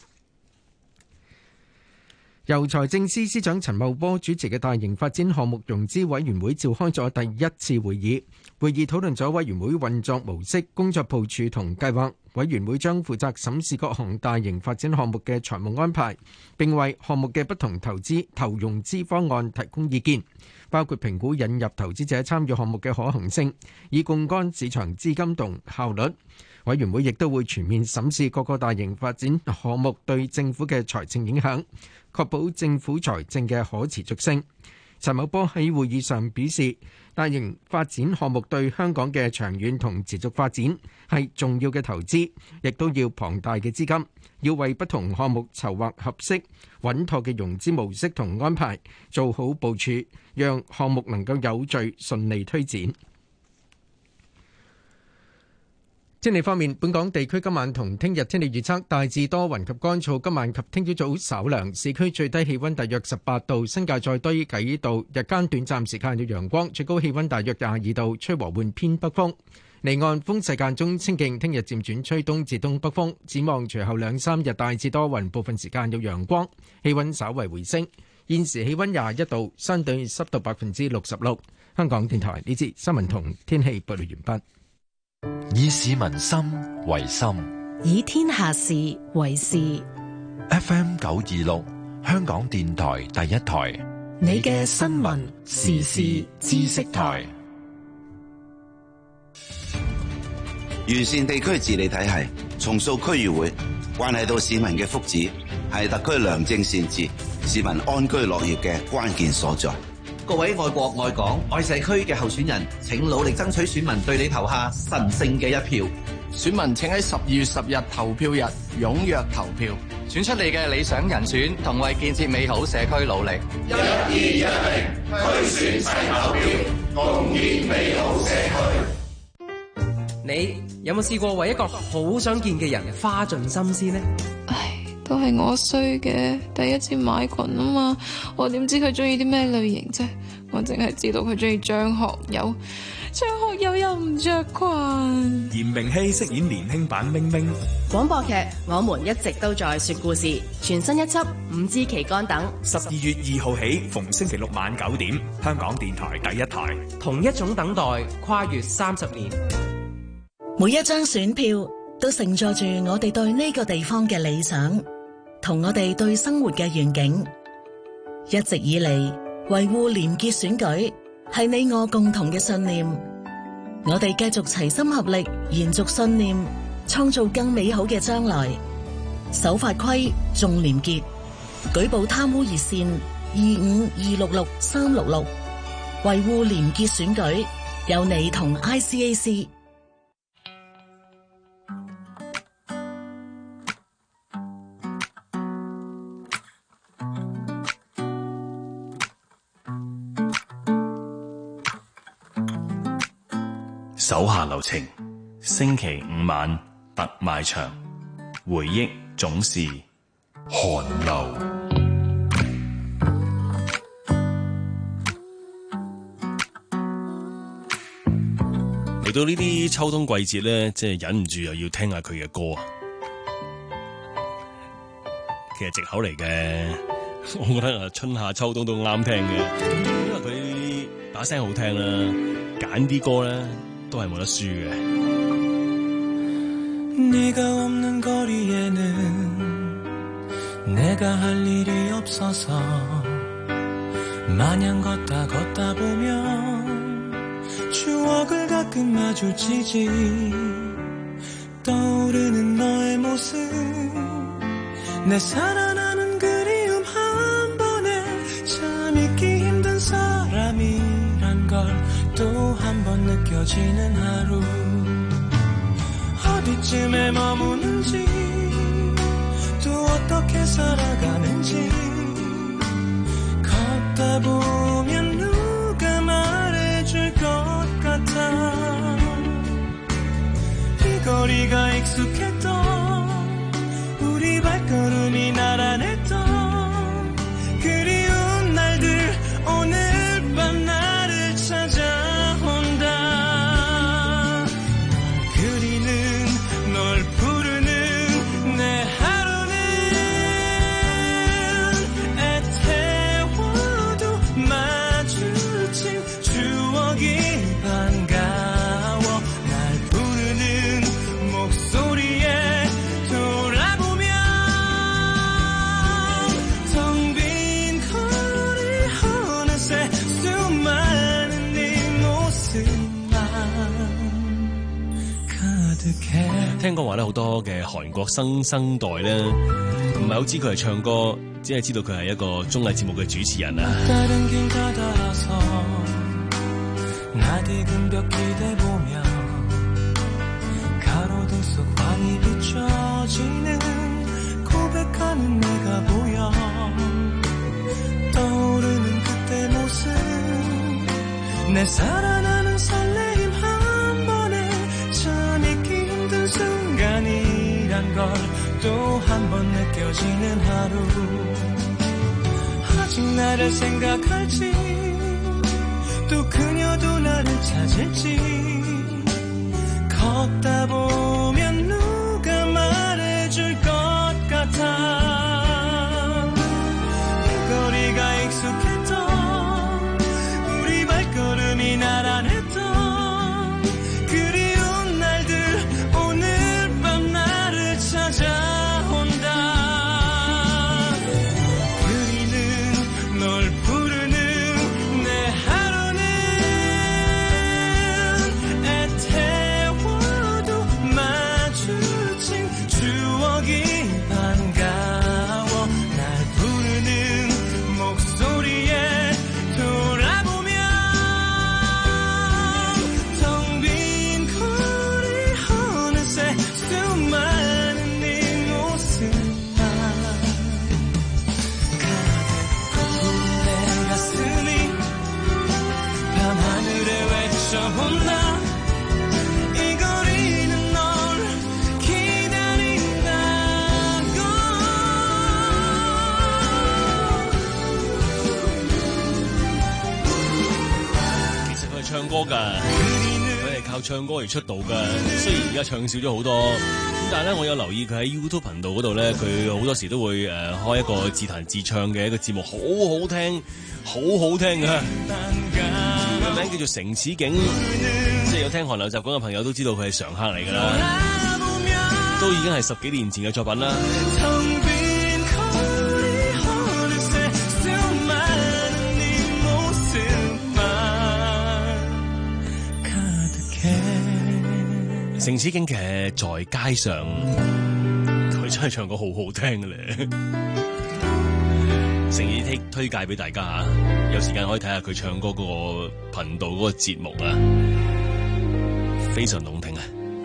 由財政司司長陳茂波主持嘅大型發展項目融資委員會召開咗第一次會議，會議討論咗委員會運作模式、工作部署同計劃。委員會將負責審視各項大型發展項目嘅財務安排，並為項目嘅不同投資投融資方案提供意見，包括評估引入投資者參與項目嘅可行性，以槓桿市場資金同效率。委員會亦都會全面審視各個大型發展項目對政府嘅財政影響，確保政府財政嘅可持續性。陳茂波喺會議上表示，大型發展項目對香港嘅長遠同持續發展係重要嘅投資，亦都要龐大嘅資金，要為不同項目籌劃合適穩妥嘅融資模式同安排，做好部署，讓項目能夠有序順利推展。天氣方面，本港地區今晚同聽日天氣預測大致多雲及乾燥，今晚及聽朝早稍涼，市區最低氣溫大約十八度，新界再低幾度，日間短暫時間有陽光，最高氣溫大約廿二度，吹和緩偏北風，離岸風勢間中清勁，聽日漸轉吹東至東北風，展望隨後兩三日大致多雲，部分時間有陽光，氣溫稍為回升，現時氣溫廿一度，相對濕度百分之六十六。香港電台呢節新聞同天氣報道完畢。 以市民心為心， 以天下事為事。 F M 九二六，香港電台第一台， 你嘅新聞時事知識台。 完善地區治理體系，重塑區議會，關係到市民嘅福祉，係特區良政善治、市民安居樂業嘅關鍵所在。 各位愛國愛港愛社區嘅候選人，請努力爭取選民對你投下神聖嘅一票。 選民請喺十二月十日投票日踴躍投票，選出你嘅理想人選，同為建設美好社區努力。 一、二、一零，區選齊投票，共建美好社區。 你有冇試過為一個好想見嘅人花盡心思呢？ 唉，都係我衰嘅，第一次買裙啊嘛，我點知佢中意啲咩類型啫？ 我淨係知道佢中意張學友，張學友又唔着裙。 嚴明熙飾演年輕版明明。 廣播劇《我們一直都在說故事》全新一輯《五支旗杆》等， 十二月二號起，逢星期六晚九點，香港電台第一台。 同一種等待，跨越三十年。 每一張選票都承載住我哋對呢個地方嘅理想，同我哋對生活嘅願景。一直以嚟，維護廉潔選舉係你我共同嘅信念。我哋繼續齊心合力，延續信念，創造更美好嘅將來。守法規，重廉潔，舉報貪污熱線二五二六六三六六，維護廉潔選舉，有你同 I C A C。 手下留情，星期五晚特賣場，回憶總是寒流。 嚟到呢啲秋冬季節咧，即係忍唔住又要聽下佢嘅歌啊！其實藉口嚟嘅，我覺得啊，春夏秋冬都啱聽嘅，因為佢把聲好聽啦，揀啲歌咧都係冇得輸嘅。 네가 없는 거리에는 내가 할 일이 없어서 마냥 걷다 걷다 보면 추억을 가끔 마주치지 떠오르는 너의 모습 내 살아나는 그리움 한 번에 참 잊기 힘든 사람이란 걸 또 한 번 느껴지는 하루 어디쯤에 머무는지 또 어떻게 살아가는지 걷다 보면 누가 말해줄 것 같아 이 거리가 익숙했던 우리 발걸음이 나란했던 그리운 날들 오늘 밤 나를 찾아온다 널 부르는 내 하루는 애태워도 마주친 추억이 반가워 날 부르는 목소리에 돌아보면 텅 빈 거리 어느새 수많은 네 모습만 가득해 聽講話咧，好多嘅韓國新生代咧，唔係好知佢係唱歌，只係知道佢係一個綜藝節目嘅主持人啊。 순간이란 걸 또 한 번 느껴지는 하루 아직 나를 생각할지 또 그녀도 나를 찾을지 걷다 보면 누가 말해줄 것 같아 이 거리가 익숙했던 우리 발걸음이 나란했던 찾아온다 그리는 널 부르는 내 하루는 唱歌㗎，佢係靠唱歌而出道㗎。雖然而家唱少咗好多，咁但係咧，我有留意佢喺 YouTube 頻道嗰度咧，佢好多時都會誒、呃、開一個自彈自唱嘅一個節目，好好聽，好好聽㗎。佢個名叫做城此景，即係有聽韓流習慣嘅朋友都知道佢係常客嚟㗎啦，都已經係十幾年前嘅作品啦。城此景嘅在街上，佢真係唱歌好好聽嘅咧，誠意推推介俾大家吓，有時間可以睇下佢唱歌嗰個頻道嗰個節目啊，非常動聽啊！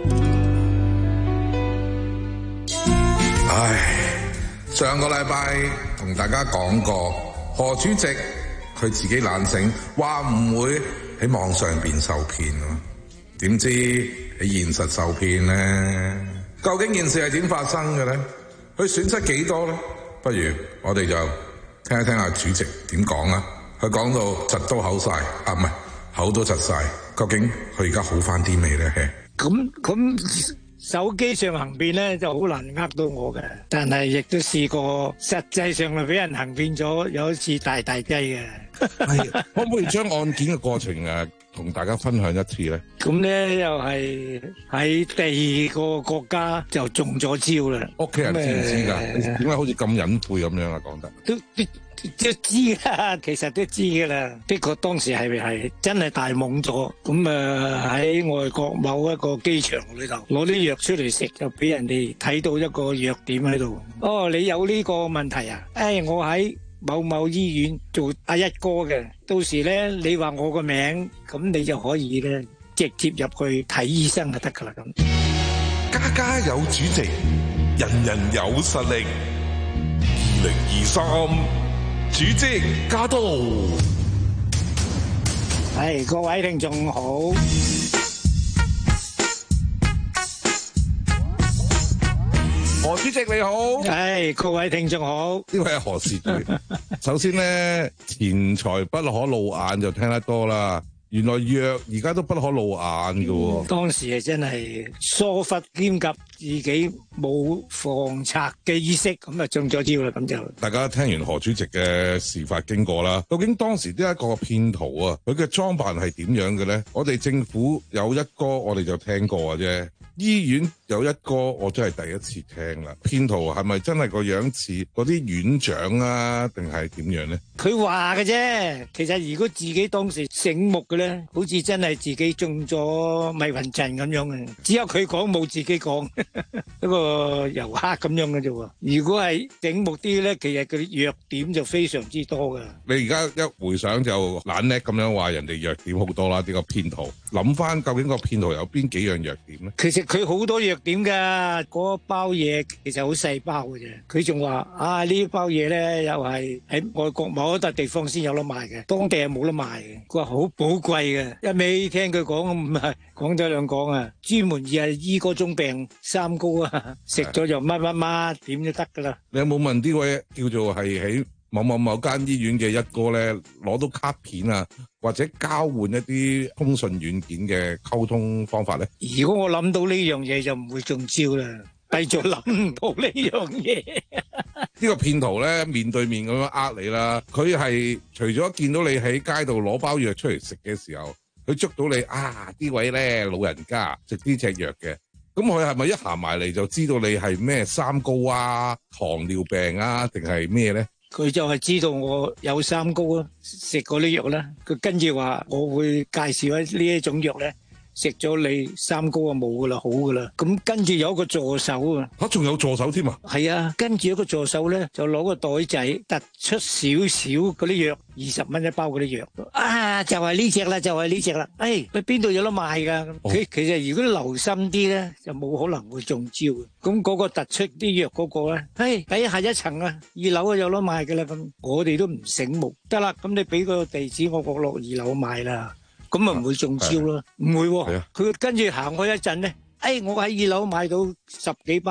唉，上個禮拜同大家講過，何主席佢自己懶醒，話唔會喺網上邊受騙啊，點知喺現實受騙呢？究竟件事係點發生嘅呢？佢損失幾多呢？不如我哋就聽一聽下主席點講啊！佢講到窒都口晒，啊唔係口都窒晒，究竟佢而家好翻啲未呢？ 咁咁手機上行騙咧就好難呃到我嘅，但係亦都試過實際上係俾人行騙咗，有一次大大劑嘅。 係可唔可以將案件嘅過程誒同大家分享一次咧？ 咁咧又係喺第二個國家就中咗招啦。 屋企人知唔知㗎？點解好似咁隱晦咁樣啊？講得都都都知啦，其實都知㗎啦。的確當時係係真係大懵咗。咁啊喺外國某一個機場裏頭攞啲藥出嚟食，就俾人哋睇到一個弱點喺度。哦，你有呢個問題啊？誒，我喺某某醫院做阿一哥嘅，到時咧你話我個名，咁你就可以咧直接入去睇醫生就得噶啦咁。 家家有主席，人人有實力。二零二三主席駕到。 係，各位聽眾好。 何主席你好， 係各位聽眾好。 呢位係何事主？首先咧，錢財不可露眼就聽得多啦。原來藥而家都不可露眼噶、哦嗯。當時係真係疏忽兼及自己冇防賊嘅意識，咁啊中咗招啦。咁就大家聽完何主席嘅事發經過啦，究竟當時呢一個騙徒啊，佢嘅裝扮係點樣嘅咧？我哋政府有一哥，我哋就聽過嘅啫。醫院有一哥，我真係第一次聽啦。騙徒係咪真係個樣似嗰啲院長啊，定係點樣咧？ 佢話嘅啫，其實如果自己當時醒目嘅咧，好似真係自己中咗迷魂陣咁樣嘅。只有佢講冇自己講，一個遊客咁樣嘅啫喎。如果係醒目啲咧，其實佢啲弱點就非常之多噶。 你而家一回想就懶叻咁樣話人哋弱點好多啦，呢、這個騙徒。諗翻究竟個騙徒有邊幾樣弱點咧？ 其實佢好多弱點噶，嗰包嘢其實好細包嘅啫。佢仲話啊，呢包嘢咧又係喺外國某一笪地方先有得賣嘅，當地係冇得賣嘅。佢話好寶貴嘅，一味聽佢講唔係講咗兩講啊，專門而係醫嗰種病三高啊，食咗就乜乜乜點都得噶啦。 你有冇問呢位叫做係喺某某某間醫院嘅一哥咧，攞到卡片啊，或者交換一啲通訊軟件嘅溝通方法咧？ 如果我諗到呢樣嘢，就唔會中招啦。繼續諗唔到呢樣嘢。 呢個騙徒咧，面對面咁樣呃你啦，佢係除咗見到你喺街度攞包藥出嚟食嘅時候，佢捉到你啊，呢位咧老人家食呢隻藥嘅，咁佢係咪一行埋嚟就知道你係咩三高啊、糖尿病啊，定係咩咧？ 佢就係知道我有三高啊，食過啲藥啦。佢跟住話我會介紹一呢一種藥咧，食咗你三高啊冇噶啦，好噶啦。咁跟住有一個助手啊， 吓仲有助手添啊？ 係啊，跟住一個助手咧就攞個袋仔突出少少嗰啲藥，二十蚊一包嗰啲藥啊，就係呢隻啦，就係呢隻啦。誒，佢邊度有得賣噶？佢、哦、其實如果留心啲咧，就冇可能會中招嘅。咁嗰個突出啲藥嗰個咧，誒喺下一層啊，二樓啊有得賣噶啦。咁我哋都唔醒目，得啦。咁你俾個地址我，我落二樓買啦。咁咪唔會中招咯？唔會喎。佢跟住行開一陣咧，誒，我喺二樓買到十幾包，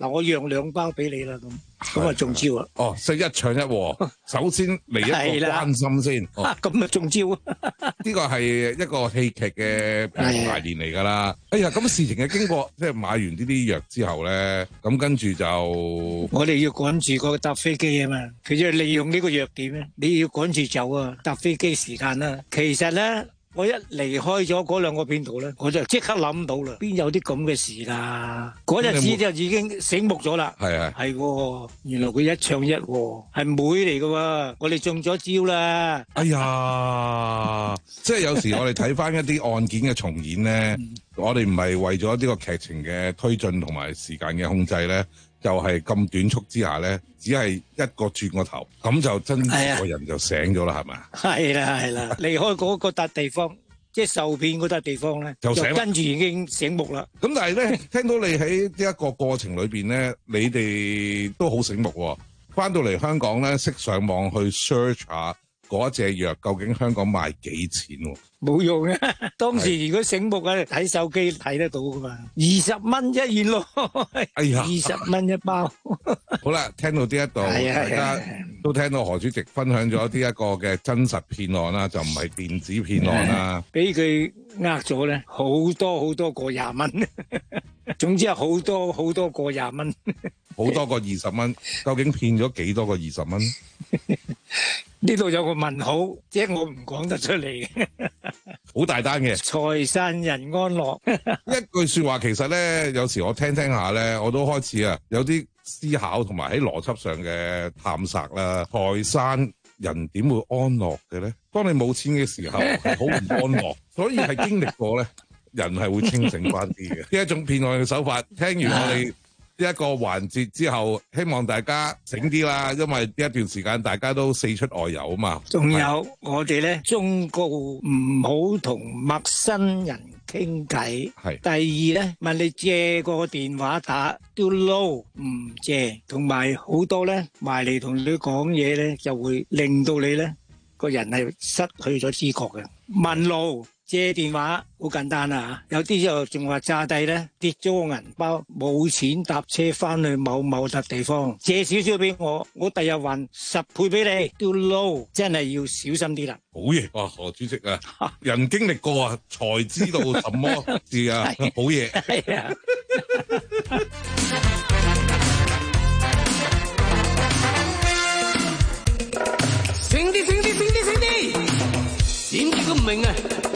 嗱，我讓兩包俾你啦，咁咁啊中招啊！ 哦，即係一唱一和，首先嚟一個關心先， 咁啊中招啊！ 呢個係一個戲劇嘅排練嚟㗎啦。哎呀，咁事情嘅經過，即係買完呢啲藥之後咧，咁跟住就我哋要趕住個搭飛機啊嘛，佢就利用呢個弱點咧，你要趕住走啊，搭飛機時間啦。其實咧。我一離開咗嗰兩個騙徒咧，我就即刻諗到啦，邊有啲咁嘅事啦？嗰陣時就已經醒目咗啦。 係啊， 係喎，原來佢一唱一和，係妹嚟噶喎，我哋中咗招啦。 哎呀，即係有時我哋睇翻一啲案件嘅重演咧，嗯、我哋唔係為咗呢個劇情嘅推進同埋時間嘅控制咧。就係咁短促之下咧，只係一個轉個頭，咁就真個人就醒咗啦，係咪？ 係啦係啦，離開嗰個笪地方，即係受騙嗰笪地方咧，就跟住已經醒目啦。 咁但係咧，聽到你喺呢一個過程裏邊咧，你哋都好醒目喎。翻到嚟香港咧，識上網去 search 下嗰一隻藥究竟香港賣幾錢喎？ 冇用嘅，當時如果醒目咧，睇手機睇得到噶嘛，二十蚊一現咯， 哎呀， 二十蚊一包。 好啦，聽到呢一度，大家都聽到何主席分享咗呢一個嘅真實騙案啦，就唔係電子騙案啦。 俾佢呃咗咧，好多好多個廿蚊，總之係好多好多個廿蚊， 好多個二十蚊，究竟騙咗幾多個二十蚊？ 呢度有個問號，即係我唔講得出嚟嘅。 好大單嘅， 財散人安樂。 一句說話，其實咧，有時我聽聽下咧，我都開始啊有啲思考同埋喺邏輯上嘅探索啦。財散人點會安樂嘅咧？當你冇錢嘅時候係好唔安樂，所以係經歷過咧，人係會清醒翻啲嘅。呢一種騙案嘅手法，聽完我哋呢一個環節之後，希望大家醒啲啦，因為呢一段時間大家都四出外遊啊嘛。 仲有我哋咧，忠告唔好同陌生人傾偈。係。第二咧，問你借個電話打都撈唔借，同埋好多咧埋嚟同你講嘢咧，就會令到你咧個人係失去咗知覺嘅。問路。借電話好簡單啊，有啲就仲話詐帝咧跌咗個銀包，冇錢搭車翻去某某笪地方，借少少俾我，我第日還十倍俾你，都撈，真係要小心啲啦。 好嘢，哇何主席啊，人經歷過啊，才知道什麼事啊，好嘢。係啊。 醒啲，醒啲，醒啲，醒啲，點知都唔明啊！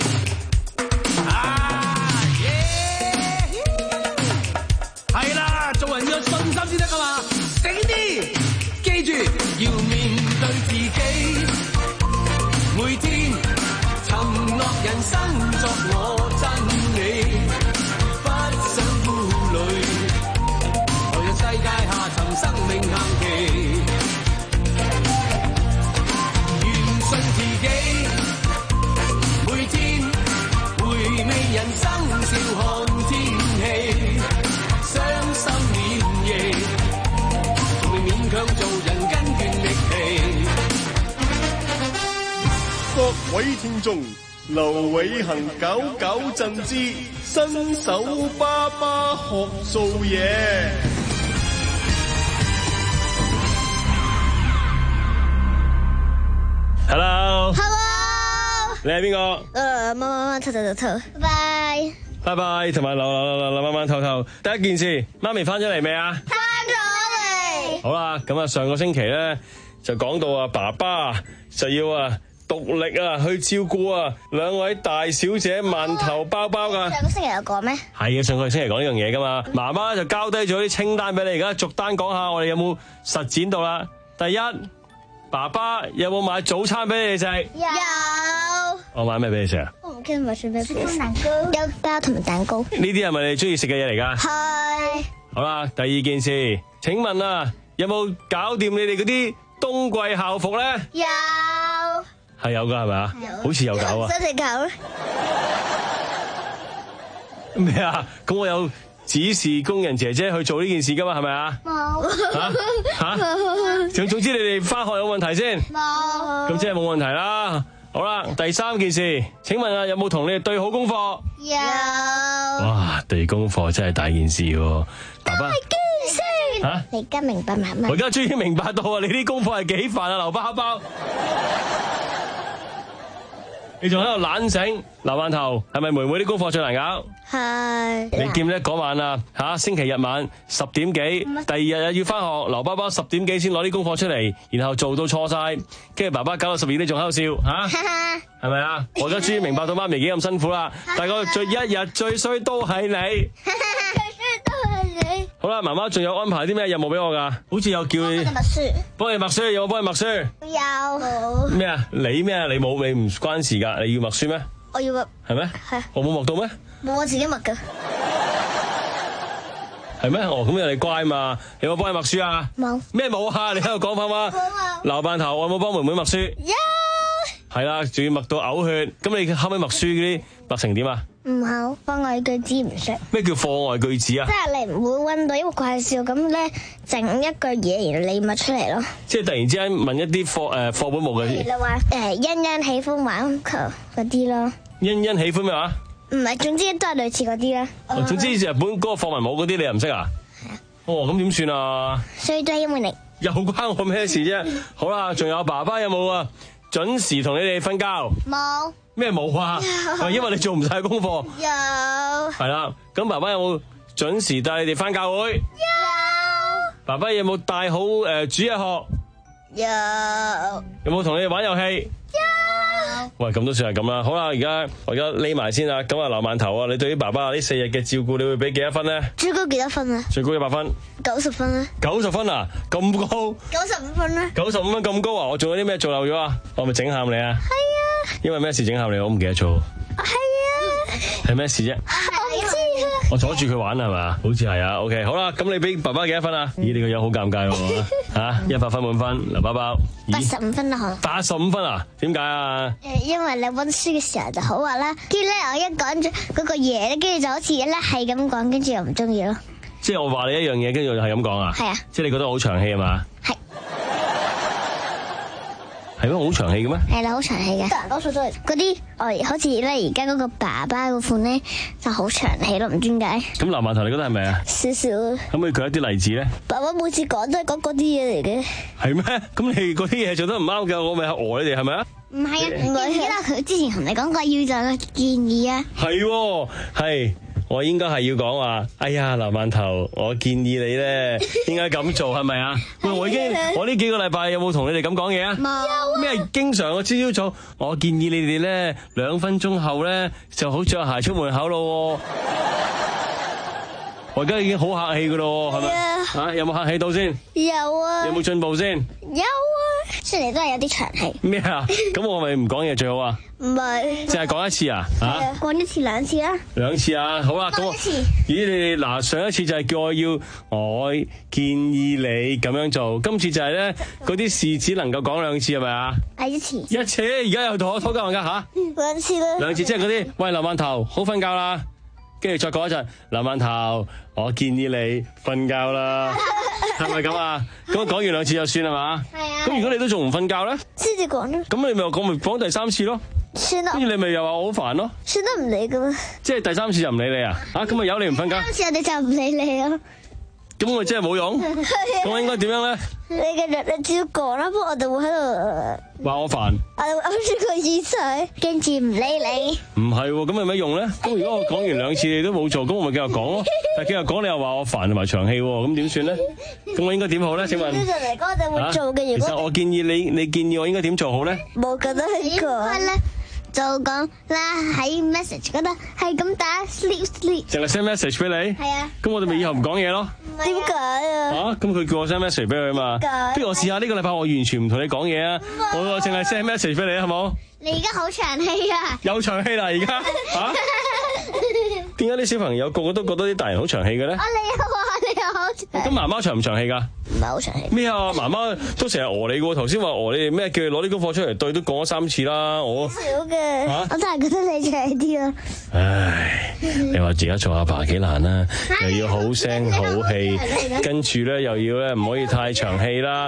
係啦，做人要有信心先得噶嘛，醒啲，記住要面對自己，每天尋樂人生作我真理，不想顧慮，來到世界下尋生命限期，願信自己，每天回味人生，笑看天氣。傷心演繹，從未勉強做人跟權力期。 各位聽眾，劉偉恒九九震之新手爸爸學做嘢。 Hello。 Hello。 你係邊個？ 誒，媽媽媽，偷偷偷偷，拜拜。 拜拜，同埋劉劉劉劉劉慢慢透透。第一件事，媽咪翻咗嚟未啊？ 翻咗嚟。 好啦，咁啊，上個星期咧就講到啊，爸爸就要啊獨力啊去照顧啊兩位大小姐饅頭包包噶。 上個星期有講咩？ 係啊，上個星期講呢樣嘢噶嘛。媽媽就交低咗啲清單俾你，而家逐單講下，我哋有冇實踐到啦？第一，爸爸有冇買早餐俾你哋食？ 有。 我買咩俾你食啊？ 我唔記得買咗咩俾你食。蛋糕。有包同埋蛋糕。呢啲係咪你中意食嘅嘢嚟噶？ 係。 好啦，第二件事，請問啊，有冇搞掂你哋嗰啲冬季校服咧？ 有。 係有噶係咪啊？好似有搞啊。 真係搞咧？ 咩啊？咁我有指示工人姐姐去做呢件事噶嘛？係咪啊？ 冇。 吓吓。總總之你哋翻學有問題先？ 冇。 咁即係冇問題啦。好啦，第三件事，請問啊，有冇同你哋對好功課？ 有。 哇，對功課真係大件事喎，爸爸。 大件事。 嚇？ 你而家明白媽媽？ 我而家終於明白到啊！你啲功課係幾煩啊，劉包包。你仲喺度懶醒，劉饅頭係咪妹妹啲功課最難搞？ 係。 你記唔記得嗰晚啊？嚇，星期日晚十點幾，第二日要翻學，劉包包十點幾先攞啲功課出嚟，然後做到錯晒，跟住爸爸搞到十二點仲喺度笑嚇，係咪啊？我而家終於明白到媽咪幾咁辛苦啦，但係個最一日最衰都係你。好啦，媽媽仲有安排啲咩任務俾我㗎？好似有叫你默書， 幫你默書，有冇幫你默書？ 有。 咩啊？你咩啊？你冇，你唔關事㗎。你要默書咩？ 我要默。 係咩？ 係。 我冇默到咩？ 冇，我自己默㗎。 係咩？哦，咁你乖嘛？你有冇幫你默書啊？ 冇。 咩冇啊？你喺度講翻嘛？劉饅頭，我有冇幫妹妹默書？ 有。 係啦，仲要默到嘔血。咁你後尾默書嗰啲默成點啊？ 唔好，課外句子唔識。 咩叫課外句子啊？ 即係你唔會溫到，因為佢係笑咁咧，整一句嘢，然後你默出嚟咯。 即係突然之間問一啲課誒課本冇嘅。 你話誒欣欣喜歡玩球嗰啲咯。 欣欣喜歡咩話？ 唔係，總之都係類似嗰啲啦。 哦，總之日本嗰個課文冇嗰啲，你又唔識啊？係啊。哦，咁點算啊？ 所以都係因為你。 又關我咩事啫？好啦，仲有爸爸有冇啊？準時同你哋瞓覺？ 冇。 咩冇啊？係因為你做唔晒功課。 有。 係啦，咁爸爸有冇準時帶你哋返教會？ 有。 爸爸有冇帶好誒煮嘢學？ 有。 有冇同你哋玩遊戲？ 有。 喂，咁都算係咁啦。好啦，而家我而家匿埋先啦。咁啊，劉饅頭啊，你對於爸爸呢四日嘅照顧，你會俾幾多分咧？ 最高幾多分啊？ 最高一百分。 九十分啊？ 九十分啊？咁高？ 九十五分啦。 九十五分咁高啊？我做咗啲咩做漏咗啊？我咪整喊你啊？係啊。因為咩事整喊你？我唔記得咗。 係啊。 係咩事啫？ 我唔知啊。 我阻住佢玩係嘛？好似係啊。OK，好啦，咁你俾爸爸幾多分啊？咦，你個樣好尷尬喎嚇！一百分滿分，劉包包。 八十五分啦，可能。 八十五分啊？點解啊？ 誒，因為你溫書嘅時候就好話啦，跟住咧我一講咗嗰個嘢咧，跟住就好似咧係咁講，跟住又唔中意咯。 即係我話你一樣嘢，跟住係咁講啊？ 係啊。 即係你覺得好長氣係嘛？係。係咩？好長氣嘅咩？ 係啦，好長氣嘅。大人多數都係嗰啲，我好似咧而家嗰個爸爸嗰款咧就好長氣咯，唔知點解。 咁劉饅頭你覺得係咪啊？ 少少。可唔可以舉一啲例子咧？ 爸爸每次講都係講嗰啲嘢嚟嘅。係咩？咁你嗰啲嘢做得唔啱嘅，我咪餓你哋係咪啊？ 唔係啊，唔記得佢之前同你講過要就嘅建議啊。 係，係。我應該係要講話，哎呀，劉饅頭，我建議你咧，應該咁做係咪啊？喂，我已經，我呢幾個禮拜有冇同你哋咁講嘢啊？冇。咩？經常我朝朝早，我建議你哋咧，兩分鐘後咧就好着鞋出門口咯。我而家已經好客氣噶咯，係咪？啊，有冇客氣到先？ 有啊。 有冇進步先？ 有啊。雖然都係有啲長氣。 咩啊？咁我咪唔講嘢最好啊？ 唔係。 淨係講一次啊？ 啊？講一次兩次啦。 兩次啊？好啦，咁我。咦，你哋嗱上一次就係叫我要，我建議你咁樣做，今次就係咧嗰啲事只能夠講兩次係咪啊？ 係一次。 一次，而家又同我拖交㗎吓？ 兩次啦。兩次即係嗰啲，喂，劉饅頭，好瞓覺啦。跟住再講一陣，劉饅頭，我建議你瞓覺啦，係咪咁啊？咁講完兩次就算係嘛？係啊。咁如果你都仲唔瞓覺咧？先至講啦。咁你咪講咪講第三次咯？算啦。跟住你咪又話我好煩咯？算得唔理噶嘛？即係第三次就唔理你啊？啊，咁咪由你唔瞓覺。第三次我哋就唔理你啊。咁我真係冇用。係啊。咁我應該點樣咧？你嘅日你照講啦，不過我哋會喺度話我煩。我哋會揞住個耳仔，跟住唔理你。唔係喎，咁有咩用咧？咁如果我講完兩次你都冇做，咁我咪繼續講咯。但係繼續講你又話我煩同埋長氣喎，咁點算咧？咁我應該點好咧？請問？通常嚟講，我哋會做嘅。如果其實我建議你，你建議我應該點做好咧？冇覺得係講。就講啦，喺 message 嗰度係咁打 sleep sleep，淨係 send message 俾你。係啊。咁我哋咪以後唔講嘢咯。點解啊？嚇！咁佢叫我 send message 俾佢啊嘛。不如我試下呢個禮拜我完全唔同你講嘢啊！我淨係 send message 俾你，好冇？你而家好長氣啊！有長氣啦，而家嚇？點解啲小朋友個個都覺得啲大人好長氣嘅咧？啊！你又話你又好長。咁媽媽長唔長氣㗎？唔係好長氣。咩啊？媽媽都成日餓你嘅喎，頭先話餓你咩？叫你攞啲功課出嚟對，都講咗三次啦。我少嘅。嚇！我真係覺得你長啲啊。唉，你話自己做阿爸幾難啦，又要好聲好氣，跟住咧又要咧唔可以太長氣啦。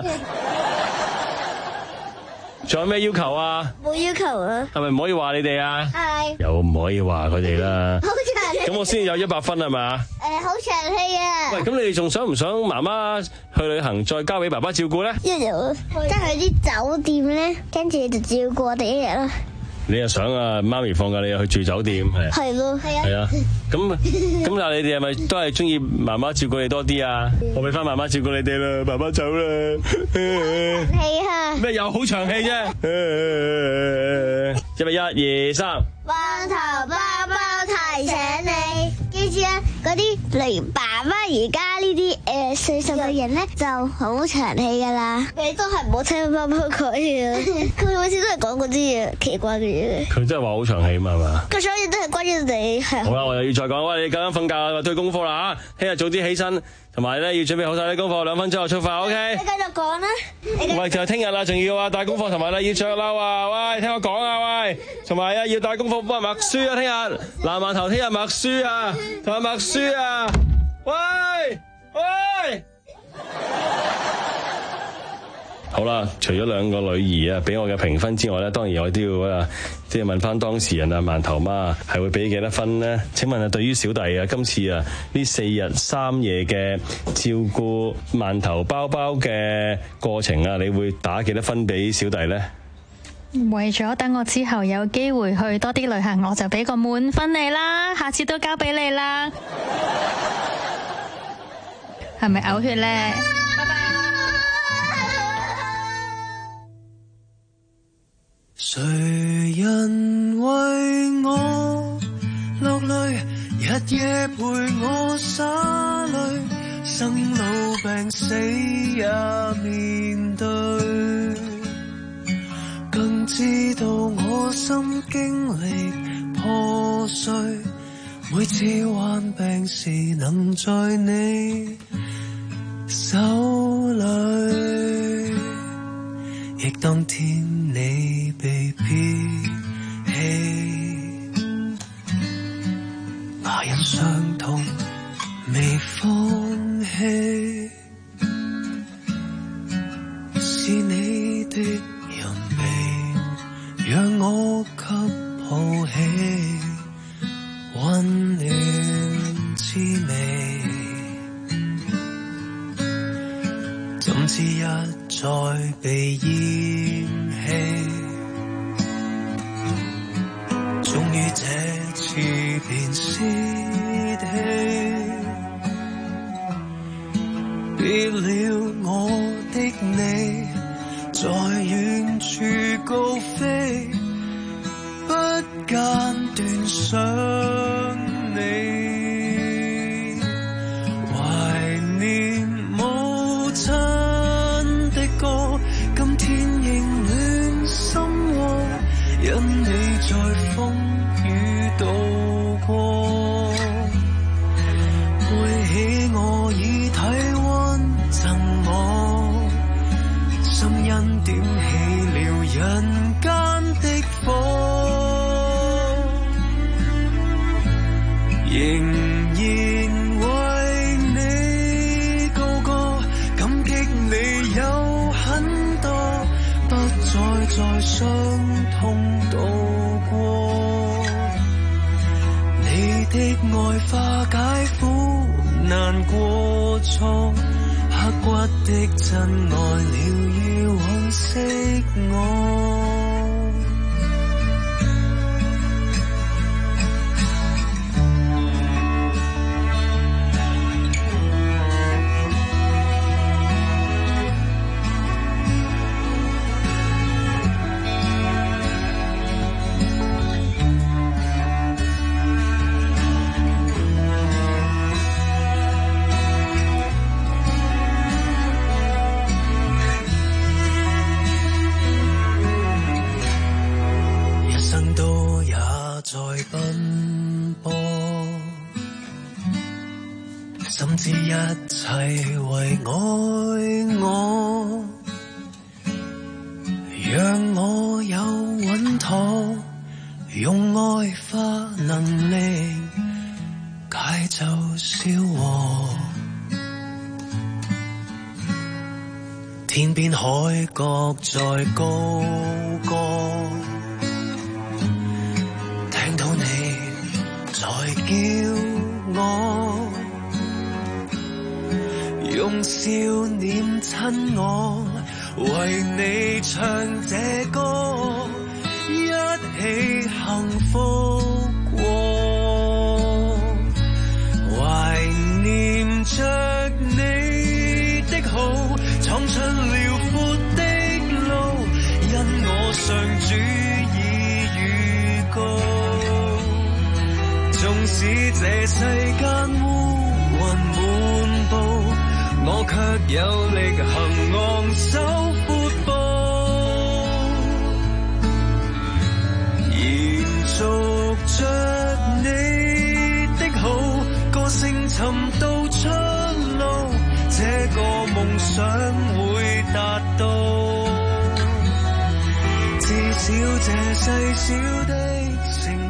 仲有咩要求啊？冇要求啊。係咪唔可以話你哋啊？係。又唔可以話佢哋啦。好長氣咁我先有一百分係嘛？ 誒，好長氣啊！ 喂，咁你哋仲想唔想媽媽去旅行再交俾爸爸照顧咧？ 一日即係去啲酒店咧，跟住就照顧我哋一日啦。 你又想啊，媽咪放假你又去住酒店係？係咯，係啊。係啊，咁咁但係你哋係咪都係中意媽媽照顧你多啲啊？我俾翻媽媽照顧你哋啦，爸爸走啦。 氣啊！ 咩又好長氣啫？一咪一二三。 膊頭包包提醒你，記住啊！嗰啲例如爸爸而家呢啲誒歲數嘅人咧，就好長氣噶啦。你都係唔好聽爸爸講嘢，佢每次都係講嗰啲嘢奇怪嘅嘢。 佢真係話好長氣嘛係嘛？ 佢所有都係關於你係。好啦，我又要再講，喂，你咁樣瞓覺啦，推功課啦嚇，聽日早啲起身，同埋咧要準備好晒啲功課，兩分鐘後出發 ，OK？你繼續講啦。喂，就係聽日啦，仲要啊帶功課，同埋咧要着褸啊，喂，聽我講啊，喂，同埋啊要帶功課幫人默書啊，聽日南饅頭聽日默書啊，同埋默書啊，喂喂。好啦，除咗兩個女兒啊，俾我嘅評分之外咧，當然我都要啊，即係問翻當事人啊，饅頭媽係會俾幾多分呢？請問啊，對於小弟啊，今次啊呢四日三夜嘅照顧饅頭包包嘅過程啊，你會打幾多分俾小弟呢？ 為咗等我之後有機會去多啲旅行，我就俾個滿分你啦，下次都交俾你啦。係咪嘔血呢？ 誰人為我落淚，日夜陪我灑淚，生老病死也面對，更知道我心經歷破碎，每次患病時能在你手裏，亦當天你被撇棄，牙印傷痛未放棄，是你的人味讓我給抱起溫暖滋味，怎知一再被嫌棄，終於這次便泄氣，別了我的你，在遠處高飛，不間斷想你，懷念母親的歌，今天仍暖心窩，因你在風雨度過，背起我以體溫贈我，心因點起了人間的火，仍然為你高歌，感激你有很多，不再在傷痛度過，你的愛化解苦難過錯，刻骨的真愛療癒往昔我。甚至一切為愛我，讓我有穩妥，用愛化能力解咒消禍，天邊海角在高歌，聽到你才叫我用笑臉親我，為你唱這歌，一起幸福過，懷念着你的好，闖出遼闊的路，因我上主已預告，縱使這世間烏雲滿布，我卻有力行昂首闊步，延續着你的好，歌聲尋到出路，這個夢想會達到，至少這細小的承